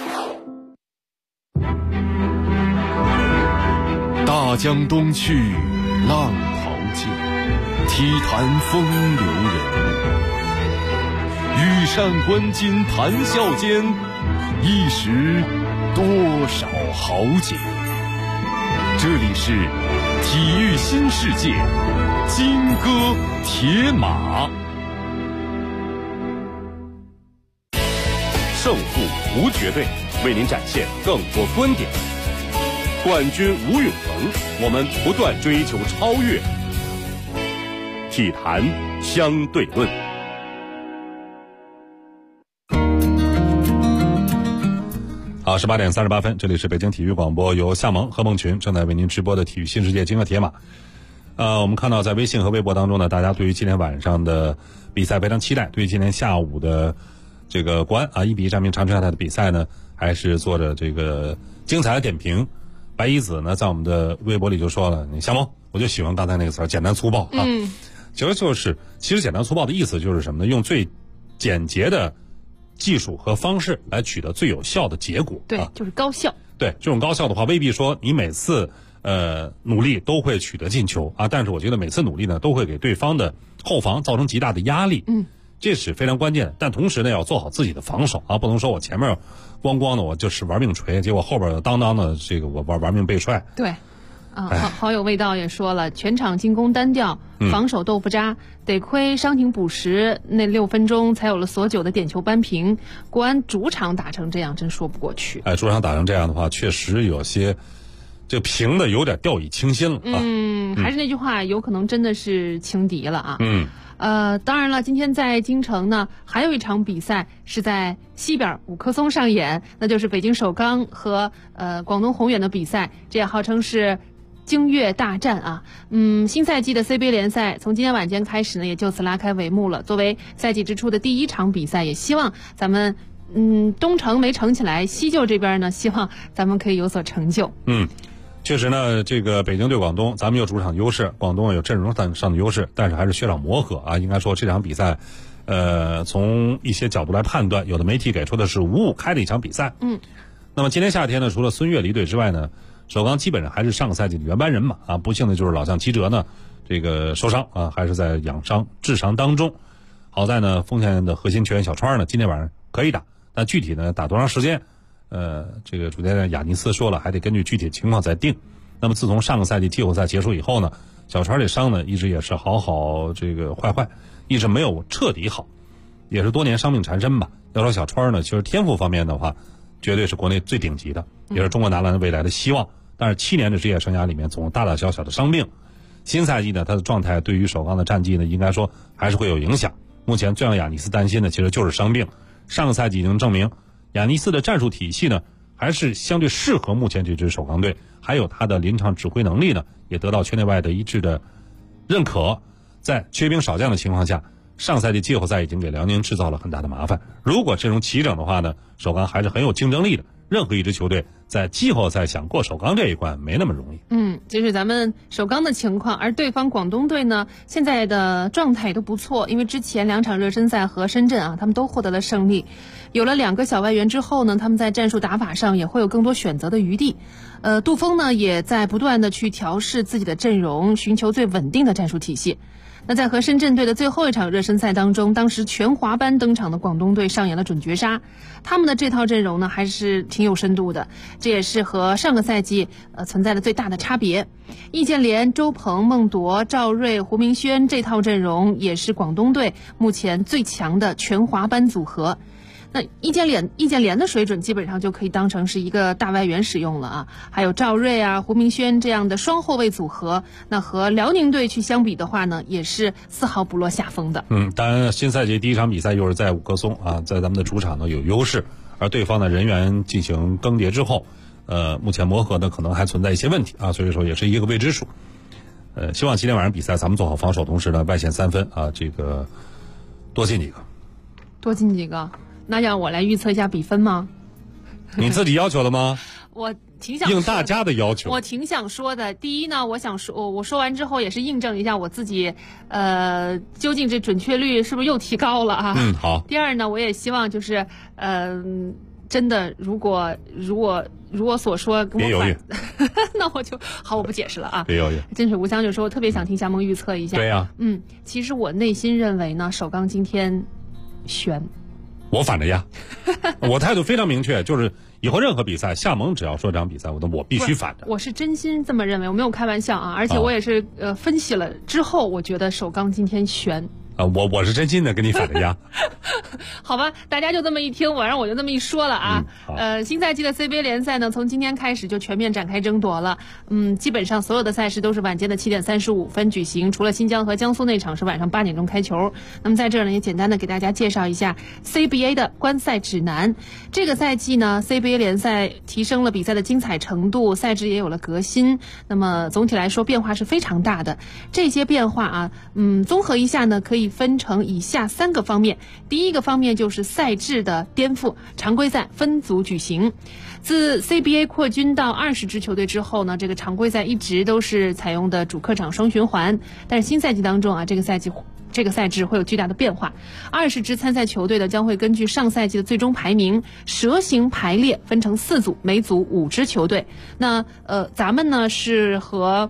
大江东去，浪淘尽，体坛风流人物。羽扇纶巾谈笑间，一时多少豪杰。这里是体育新世界，金戈铁马。 胜负无绝对，为您展现更多观点。冠军无永恒，我们不断追求超越。体坛相对论。 好，18点38分，这里是北京体育广播，由夏萌和孟群正在为您直播的体育新世界金戈铁马。 我们看到在微信和微博当中呢，大家对于今天晚上的比赛非常期待，对于今天下午的这个国安1比1战平长春亚泰的比赛呢，还是做着这个精彩的点评。白一子呢，在我们的微博里就说了：“夏萌，我就喜欢刚才那个词儿，简单粗暴啊。”其实简单粗暴的意思就是什么呢？用最简洁的技术和方式来取得最有效的结果。 对，就是高效。 对，这种高效的话，未必说你每次努力都会取得进球啊，但是我觉得每次努力呢，都会给对方的后防造成极大的压力。这是非常关键的。但同时呢，要做好自己的防守啊，不能说我前面咣咣的我就是玩命锤，结果后边当当的这个我玩命被踹。 对。好有味道也说了，全场进攻单调，防守豆腐渣，得亏伤停补时那6分钟才有了所9的点球扳平。国安主场打成这样，真说不过去。 主场打成这样的话，确实有些这平的有点掉以轻心了啊。 还是那句话，有可能真的是轻敌了啊。当然了，今天在京城呢，还有一场比赛是在西边5棵松上演，那就是北京首钢和广东宏远的比赛，这也号称是京粤大战啊。新赛季的 CBA 联赛从今天晚间开始呢，也就此拉开帷幕了。作为赛季之初的第1场比赛，也希望咱们东城没成起来，西就这边呢，希望咱们可以有所成就。 确实呢，这个北京对广东，咱们有主场优势，广东有阵容上的优势，但是还是缺少磨合啊。应该说这场比赛，从一些角度来判断，有的媒体给出的是5-5开的一场比赛。那么今天夏天呢，除了孙悦离队之外呢，首钢基本上还是上个赛季的原班人马啊。不幸的就是老将齐哲呢，这个受伤啊，还是在养伤治伤当中。好在呢，锋线的核心球员小川呢，今天晚上可以打，但具体呢打多长时间？这个主教练亚尼斯说了，还得根据具体情况再定。那么自从上个赛季季后赛结束以后呢，小川这伤呢一直也是好这个坏，一直没有彻底好，也是多年伤病缠身吧。要说小川呢，其实天赋方面的话，绝对是国内最顶级的，也是中国男篮未来的希望。但是7年的职业生涯里面，总有大大小小的伤病。新赛季呢，他的状态对于首钢的战绩呢，应该说还是会有影响。目前最让亚尼斯担心的其实就是伤病。上个赛季已经证明，亚尼斯的战术体系呢，还是相对适合目前这支首钢队，还有他的临场指挥能力呢，也得到圈内外的一致的认可。在缺兵少将的情况下，上赛季季后赛已经给辽宁制造了很大的麻烦。如果阵容齐整的话呢，首钢还是很有竞争力的。任何一支球队在季后赛想过首钢这一关没那么容易。 这是咱们首钢的情况，而对方广东队呢，现在的状态都不错，因为之前2场热身赛和深圳啊，他们都获得了胜利。有了2个小外援之后呢，他们在战术打法上也会有更多选择的余地。杜锋呢也在不断的去调试自己的阵容，寻求最稳定的战术体系。那在和深圳队的最后一场热身赛当中，当时全华班登场的广东队上演了准绝杀。他们的这套阵容呢，还是挺有深度的，这也是和上个赛季存在的最大的差别。易建联、周鹏、孟铎、赵睿、胡明轩这套阵容也是广东队目前最强的全华班组合。那易建联的水准基本上就可以当成是一个大外援使用了啊，还有赵睿啊、胡明轩这样的双后卫组合，那和辽宁队去相比的话呢，也是丝毫不落下风的。 当然新赛季第1场比赛又是在5棵松啊，在咱们的主场呢有优势，而对方的人员进行更迭之后，目前磨合呢可能还存在一些问题啊，所以说也是一个未知数。希望今天晚上比赛咱们做好防守，同时呢外线3分啊，这个多进几个。那让我来预测一下比分吗？ 你自己要求的吗？ 我挺想应大家的要求。 我挺想说的。第一呢，我想说，我说完之后也是印证一下我自己，究竟这准确率是不是又提高了啊？ 好。 第二呢，我也希望就是，真的，如果所说跟我别犹豫， 那我就好，我不解释了啊。 别犹豫。 近水无香就说，我特别想听夏萌预测一下。 对呀。 其实我内心认为呢，首钢今天悬。 我反着压，我态度非常明确，就是以后任何比赛，夏萌只要说这场比赛，我必须反着。 我是真心这么认为，我没有开玩笑啊！而且我也是分析了之后，我觉得首钢今天悬。 我是真心的跟你反着压。 好吧，大家就这么一听，晚上我就这么一说了啊。新赛季的 CBA 联赛呢，从今天开始就全面展开争夺了。基本上所有的赛事都是晚间的7点35分举行，除了新疆和江苏那场是晚上8点钟开球。那么在这儿呢，也简单的给大家介绍一下 CBA 的观赛指南。这个赛季呢 ，CBA 联赛提升了比赛的精彩程度，赛制也有了革新。那么总体来说变化是非常大的。这些变化啊，综合一下呢，可以分成以下3个方面。第一个方面就是赛制的颠覆，常规赛分组举行。自 CBA 扩军到20支球队之后呢，这个常规赛一直都是采用的主客场双循环。但是新赛季当中啊，这个赛制会有巨大的变化。20支参赛球队呢，将会根据上赛季的最终排名蛇形排列，分成4组，每组5支球队。那咱们呢是和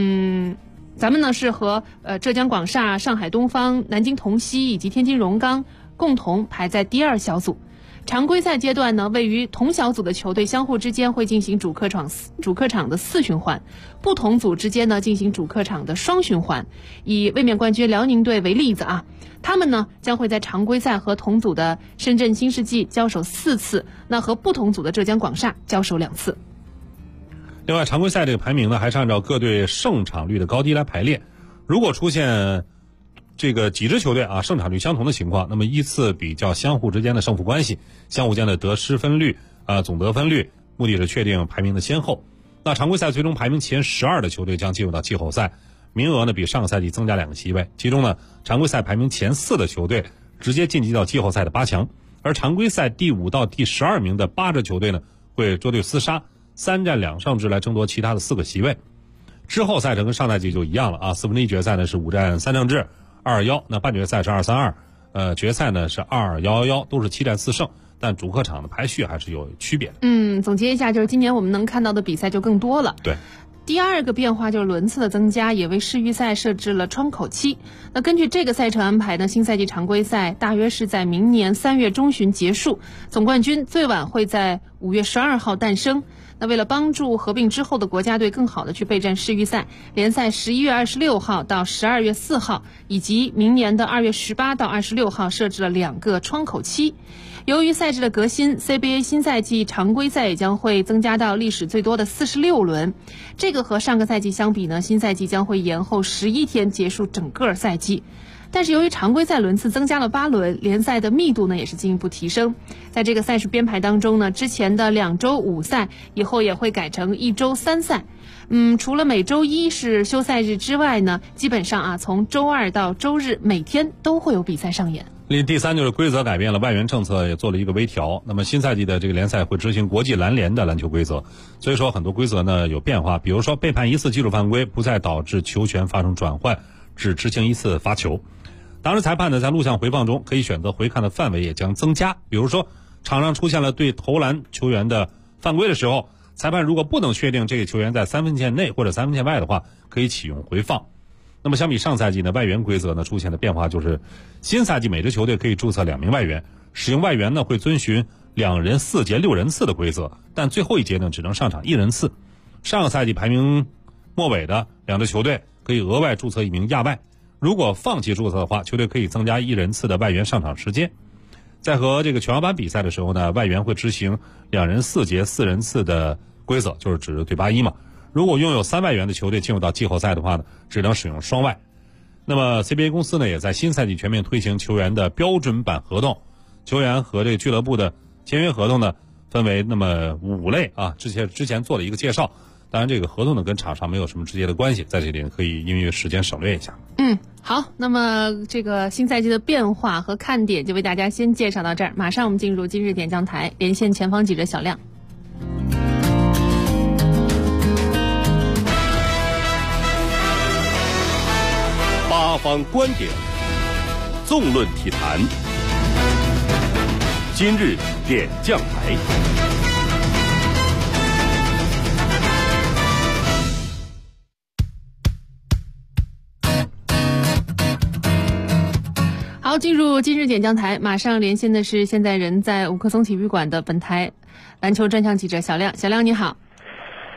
浙江广厦、上海东方、南京同曦以及天津荣钢共同排在第2小组。常规赛阶段呢，位于同小组的球队相互之间会进行主客场的4循环，不同组之间呢进行主客场的双循环。以卫冕冠军辽宁队为例子啊，他们呢将会在常规赛和同组的深圳新世纪交手4次，那和不同组的浙江广厦交手2次。 另外，常规赛这个排名呢，还是按照各队胜场率的高低来排列。如果出现这个几支球队啊胜场率相同的情况，那么依次比较相互之间的胜负关系，相互间的得失分率总得分率，目的是确定排名的先后。那常规赛最终排名前12的球队将进入到季后赛，名额呢比上个赛季增加2个席位，其中呢常规赛排名前4的球队直接晋级到季后赛的8强，而常规赛第5到第12名的8支球队呢会捉对厮杀，3战2胜制来争夺其他的4个席位。之后赛程跟上赛季就一样了啊，4分之一决赛呢是5战3胜制2-1，那半决赛是2-3-2，决赛呢是2-1-1，都是7战4胜，但主客场的排序还是有区别的。 总结一下，就是今年我们能看到的比赛就更多了。 对。 第2个变化就是轮次的增加，也为世预赛设置了窗口期。那根据这个赛程安排呢，新赛季常规赛大约是在明年3月中旬结束，总冠军最晚会在5月12号诞生。那为了帮助合并之后的国家队更好的去备战世预赛，联赛11月26号到12月4号以及明年的2月18到26号设置了2个窗口期。由于赛制的革新， CBA 新赛季常规赛也将会增加到历史最多的46轮。这个和上个赛季相比呢，新赛季将会延后11天结束整个赛季。但是由于常规赛轮次增加了8轮，联赛的密度呢也是进一步提升。在这个赛事编排当中呢，之前的2周5赛以后也会改成1周3赛。除了每周1是休赛日之外呢，基本上从周2到周日每天都会有比赛上演。 第3就是规则改变了，外援政策也做了一个微调。那么新赛季的这个联赛会执行国际篮联的篮球规则，所以说很多规则呢有变化，比如说被判1次技术犯规不再导致球权发生转换，只执行1次罚球。当时裁判呢在录像回放中可以选择回看的范围也将增加，比如说场上出现了对投篮球员的犯规的时候，裁判如果不能确定这个球员在3分线内或者3分线外的话，可以启用回放。那么相比上赛季呢，外援规则呢出现的变化就是新赛季每支球队可以注册2名外援，使用外援呢会遵循2人4节6人次的规则，但最后一节呢只能上场1人次。上个赛季排名末尾的2支球队可以额外注册1名亚外，如果放弃注册的话，球队可以增加1人次的外援上场时间。在和这个全华班比赛的时候呢，外援会执行2人4节4人次的规则，就是指对8-1嘛。如果拥有3外援的球队进入到季后赛的话呢，只能使用双外。那么 CBA 公司呢也在新赛季全面推行球员的标准版合同，球员和这个俱乐部的签约合同呢分为那么5类啊，之前做了一个介绍。当然这个合同呢跟厂商没有什么直接的关系，在这里可以因为时间省略一下。 好，那么这个新赛季的变化和看点就为大家先介绍到这儿，马上我们进入今日点将台，连线前方记者小亮。 八方观点，纵论体坛，今日点将台。 好，进入今日点将台，马上连线的是现在人在五棵松体育馆的本台篮球专项记者小亮。小亮你好。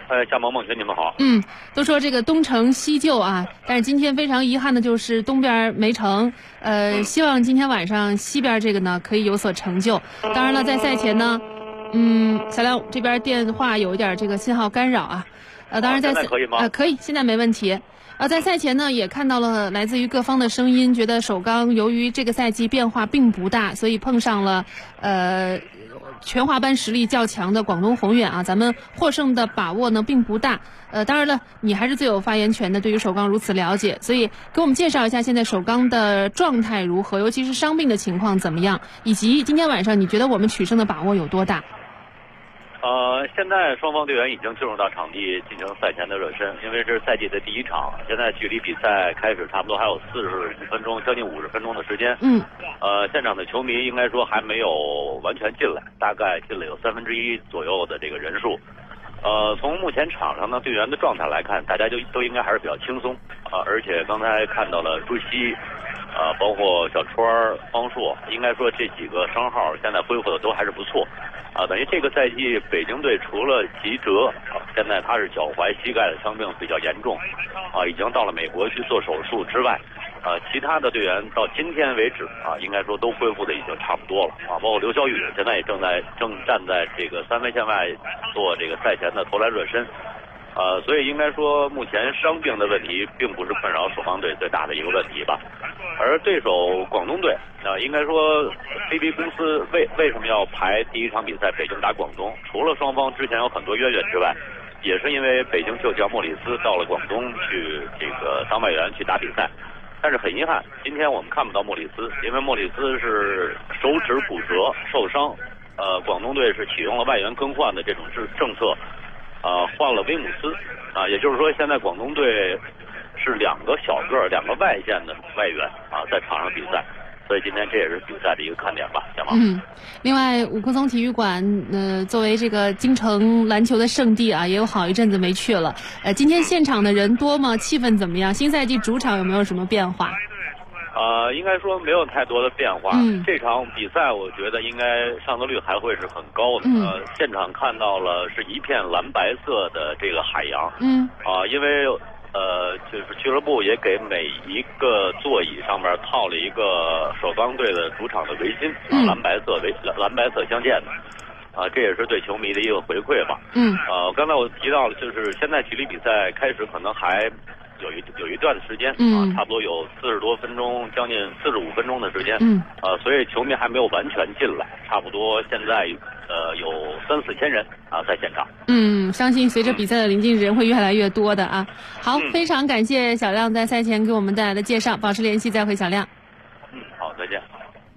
夏萌梦群，你们好。 都说这个东成西就啊，但是今天非常遗憾的就是东边没成。希望今天晚上西边这个呢可以有所成就。当然了，在赛前呢，小亮这边电话有一点这个信号干扰啊。当然在现在可以吗？ 可以，现在没问题。在赛前呢，也看到了来自于各方的声音，觉得首钢由于这个赛季变化并不大，所以碰上了全华班实力较强的广东宏远啊，咱们获胜的把握呢并不大。当然了，你还是最有发言权的，对于首钢如此了解，所以给我们介绍一下现在首钢的状态如何，尤其是伤病的情况怎么样，以及今天晚上你觉得我们取胜的把握有多大？ 现在双方队员已经进入到场地进行赛前的热身，因为这是赛季的第一场，现在距离比赛开始差不多还有45分钟，将近50分钟的时间。现场的球迷应该说还没有完全进来，大概进了有1/3左右的这个人数。从目前场上的队员的状态来看，大家都应该还是比较轻松而且刚才看到了朱熹，包括小川、方硕，应该说这几个伤号现在恢复的都还是不错。等于这个赛季北京队除了吉哲，现在他是脚踝、膝盖的伤病比较严重，已经到了美国去做手术之外，其他的队员到今天为止应该说都恢复的已经差不多了包括刘晓宇现在也正站在这个3分线外做这个赛前的投篮热身。所以应该说目前伤病的问题并不是困扰首钢队最大的一个问题吧。而对手广东队应该说 CB 公司为什么要排第一场比赛北京打广东，除了双方之前有很多渊源之外，也是因为北京旧将莫里斯到了广东去这个当外援去打比赛。但是很遗憾，今天我们看不到莫里斯，因为莫里斯是手指骨折受伤，广东队是启用了外援更换的这种政策，换了威姆斯也就是说现在广东队是2个小个2个外线的外援在场上比赛，所以今天这也是比赛的一个看点吧，小王。 另外五棵松体育馆作为这个京城篮球的圣地也有好一阵子没去了。今天现场的人多吗？气氛怎么样？新赛季主场有没有什么变化？ 应该说没有太多的变化。这场比赛我觉得应该上座率还会是很高的。现场看到了是一片蓝白色的这个海洋。因为就是俱乐部也给每一个座椅上面套了一个首钢队的主场的围巾，蓝白色相间的。这也是对球迷的一个回馈吧。刚才我提到了，就是现在距离比赛开始可能还有一段时间差不多有40多分钟，将近45分钟的时间。所以球迷还没有完全进来，差不多现在有3-4千人在现场。 相信随着比赛的临近，人会越来越多的啊。好，非常感谢小亮在赛前给我们带来的介绍，保持联系，再会小亮。 好，再见。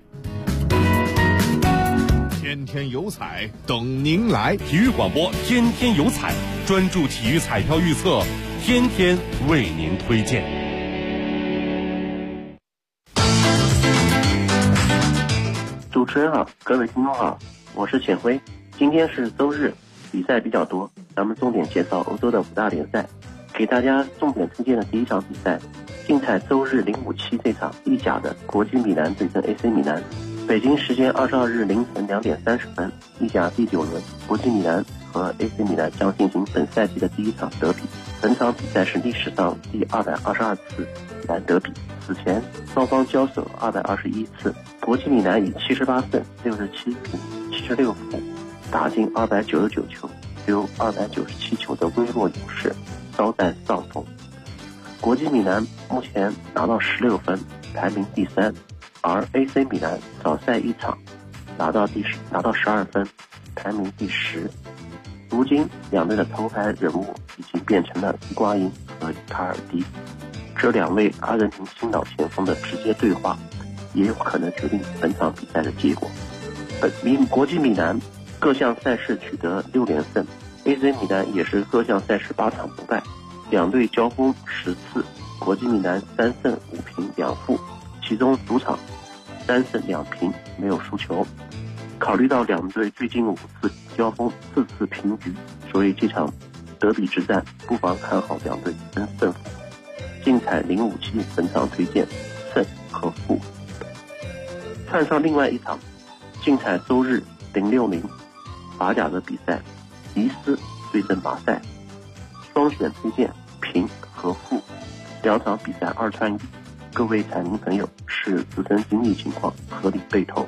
天天有彩等您来， 体育广播天天有彩，专注体育彩票预测，天天为您推荐。 主持人好，各位听众好，我是浅辉。今天是周日，比赛比较多，咱们重点介绍欧洲的5大联赛。给大家重点推荐的第一场比赛，竞彩周日057这场意甲的国际米兰对阵 AC 米兰。北京时间22日凌晨2点30分，意甲第9轮，国际米兰和 AC 米兰将进行本赛季的第一场德比。本场比赛是历史上第222次米兰德比，此前双方交手221次，国际米兰以78胜67平76负打进299球，丢297球的微弱优势，稍占上风。国际米兰目前拿到16分，排名第3。而 AC 米兰早赛一场拿到12分，排名第10。如今两队的头牌人物已经变成了伊瓜因和伊卡尔迪，这2位阿根廷新老前锋的直接对话也有可能决定本场比赛的结果。国际米兰各项赛事取得6连胜， AC 米兰也是各项赛事8场不败，两队交锋10次，国际米兰3胜5平2负，其中主场3胜2平，没有输球。考虑到两队最近5次交锋4次平局，所以这场德比之战不妨看好两队分胜负。竞彩057本场推荐胜和负。看上另外一场竞彩周日060法甲的比赛，尼斯对阵马赛。 双选推荐平和负，2场比赛2穿1，各位彩民朋友视自身经济情况合理备投。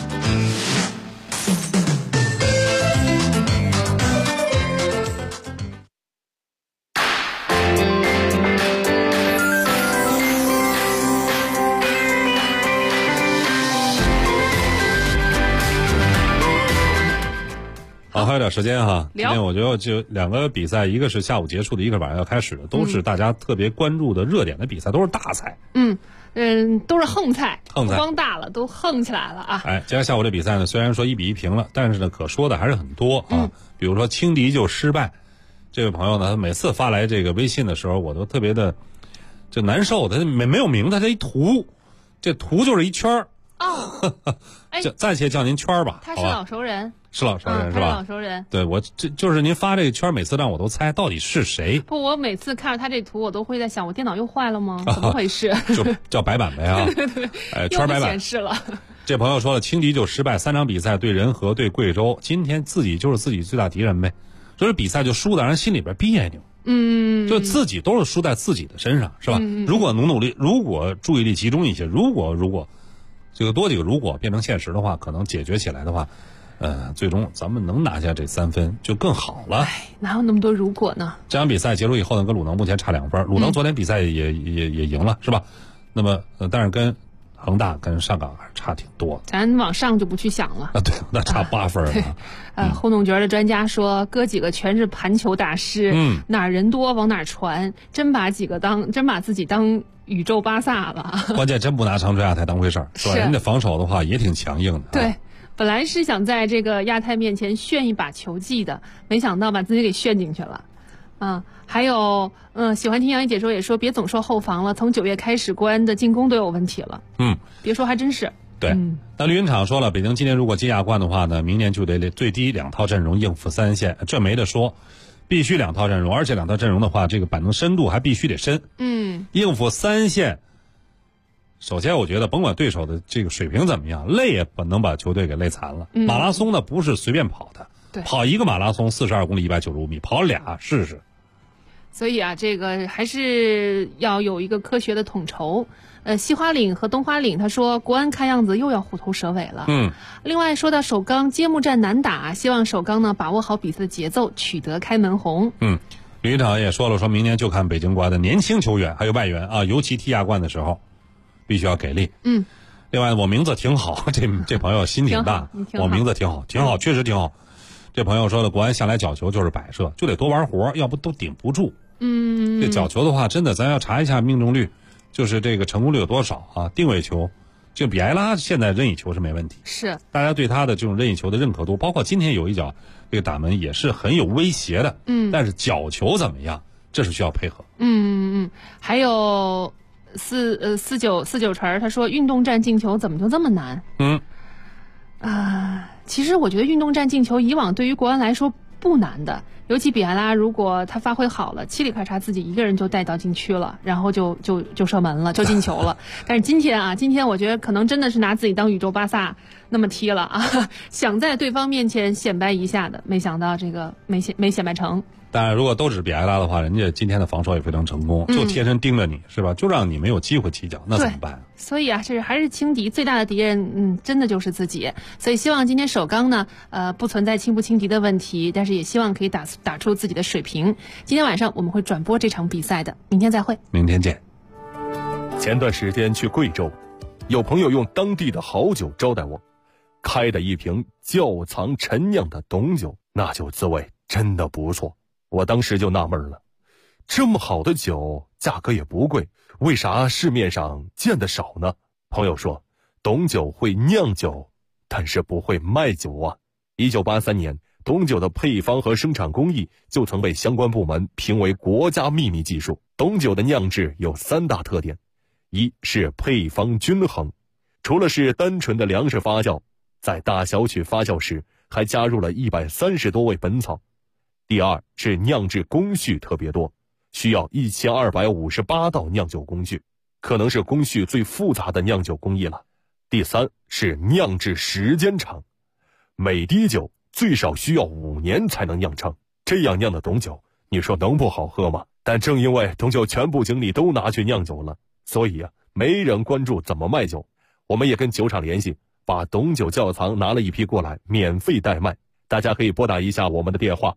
好，还有点时间哈。今天我觉得就2个比赛，一个是下午结束的，一个晚上要开始的，都是大家特别关注的热点的比赛，都是大赛。 都是横菜， 横菜光大了，都横起来了啊！ 今天下午这比赛呢，虽然说1比1平了，但是呢，可说的还是很多啊。比如说轻敌就失败，这位朋友呢，他每次发来这个微信的时候，我都特别的就难受。他没有名，他这一图，这图就是一圈儿。暂且叫您圈儿吧。 他是老熟人。 是老熟人是吧？ 老熟人。 对，我这就是您发这个圈，每次让我都猜到底是谁。 不，我每次看着他这图，我都会在想，我电脑又坏了吗？怎么回事？ 就叫白板呗啊！ 对， 圈白板显示了。 这朋友说了，轻敌就失败，3场比赛对仁和对贵州，今天自己就是自己最大敌人呗。所以比赛就输的让人心里边别扭。就自己都是输在自己的身上，是吧？如果努力，如果注意力集中一些，如果这个多几个如果变成现实的话，可能解决起来的话。最终咱们能拿下这3分就更好了。 哪有那么多如果呢？ 这场比赛结束以后呢，跟鲁能目前差2分。鲁能昨天比赛也赢了，是吧？那么但是跟恒大跟上港还是差挺多的。 咱往上就不去想了。 对，那差8分了。 糊弄角的专家说，哥几个全是盘球大师，哪儿人多往哪儿传，真把自己当宇宙巴萨了。 关键真不拿长春亚泰当回事儿，是吧？人家防守的话也挺强硬的。 对。本来是想在这个亚太面前炫一把球技的，没想到把自己给炫进去了。还有喜欢听杨毅解说也说，别总说后防了，从9月开始，国安的进攻都有问题了。别说还真是。 对，那绿茵场说了，北京今年如果进亚冠的话呢，明年就得最低2套阵容应付3线，这没得说，必须2套阵容，而且2套阵容的话，这个板凳深度还必须得深。应付3线。首先，我觉得甭管对手的这个水平怎么样，累也不能把球队给累残了。马拉松呢不是随便跑的，跑一个马拉松42公里195米，跑俩试试。 所以啊，这个还是要有一个科学的统筹。西花岭和东花岭他说，国安看样子又要虎头蛇尾了。另外说到首钢揭幕战难打，希望首钢呢把握好比赛的节奏，取得开门红。 吕厂也说了，说明年就看北京国安的年轻球员还有外援啊，尤其踢亚冠的时候。必须要给力。另外我名字挺好，这朋友心挺大，我名字挺好，确实挺好。这朋友说了，国安向来角球就是摆设，就得多玩活，要不都顶不住。这角球的话，真的咱要查一下命中率，就是这个成功率有多少啊？定位球，就比埃拉现在任意球是没问题， 是大家对他的这种任意球的认可度，包括今天有一脚这个打门也是很有威胁的。但是角球怎么样，这是需要配合。 还有。49成他说，运动战进球怎么就这么难？其实我觉得运动战进球以往对于国安来说不难的，尤其比埃拉如果他发挥好了，嘁里咔嚓自己一个人就带到禁区了，然后就射门了，就进球了。但是今天我觉得可能真的是拿自己当宇宙巴萨那么踢了啊，想在对方面前显摆一下的，没想到这个没显摆成。 当然，如果都只比埃拉的话，人家今天的防守也非常成功，就贴身盯着你，是吧？就让你没有机会起脚，那怎么办？ 所以啊，这还是轻敌最大的敌人，真的就是自己。所以希望今天首钢呢，不存在轻不轻敌的问题，但是也希望可以打出自己的水平。今天晚上我们会转播这场比赛的，明天再会。 明天见。 前段时间去贵州，有朋友用当地的好酒招待我，开的一瓶窖藏陈酿的董酒，那酒滋味真的不错。我当时就纳闷了，这么好的酒，价格也不贵，为啥市面上见得少呢？朋友说，董酒会酿酒，但是不会卖酒啊。1983年，董酒的配方和生产工艺就曾被相关部门评为国家秘密技术。董酒的酿制有3大特点，一是配方均衡，除了是单纯的粮食发酵，在大小曲发酵时还加入了130多味本草。第二是酿制工序特别多，需要1258道酿酒工序，可能是工序最复杂的酿酒工艺了。第三是酿制时间长，每滴酒最少需要5年才能酿成，这样酿的董酒你说能不好喝吗？但正因为董酒全部精力都拿去酿酒了，所以没人关注怎么卖酒。我们也跟酒厂联系，把董酒窖藏拿了一批过来，免费代卖。大家可以拨打一下我们的电话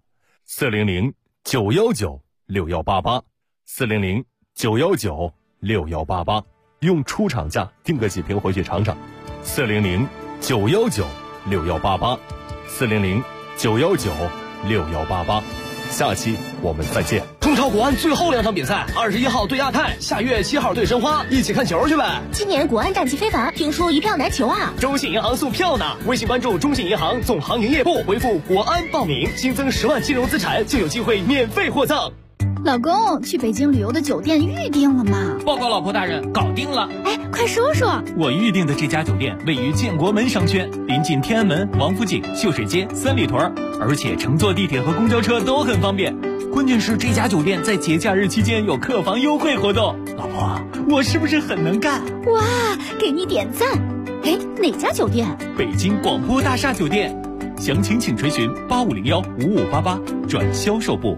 ，400-919-6188，400-919-6188，用出厂价订个几瓶回去尝尝。400-919-6188，400-919-6188。下期我们再见。 中超国安最后2场比赛，21号对亚太，下月7号对申花，一起看球去呗。 今年国安战绩非凡，听说一票难求啊。 中信银行送票呢，微信关注中信银行总行营业部，回复国安报名，新增10万金融资产就有机会免费获赠。 老公，去北京旅游的酒店预定了吗？ 报告老婆大人，搞定了。 哎，快说说。 我预定的这家酒店位于建国门商圈，临近天安门、王府井、秀水街、三里屯，而且乘坐地铁和公交车都很方便。关键是这家酒店在节假日期间有客房优惠活动。老婆，我是不是很能干？ 哇，给你点赞。哎，哪家酒店？ 北京广播大厦酒店。详情请垂询8501-5588转销售部。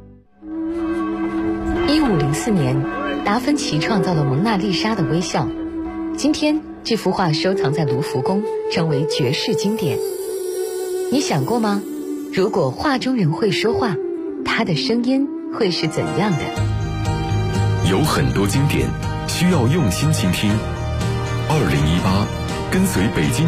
1504年，达芬奇创造了蒙娜丽莎的微笑。今天，这幅画收藏在卢浮宫，成为绝世经典。你想过吗？如果画中人会说话，他的声音会是怎样的？ 有很多经典需要用心倾听。2018，跟随北京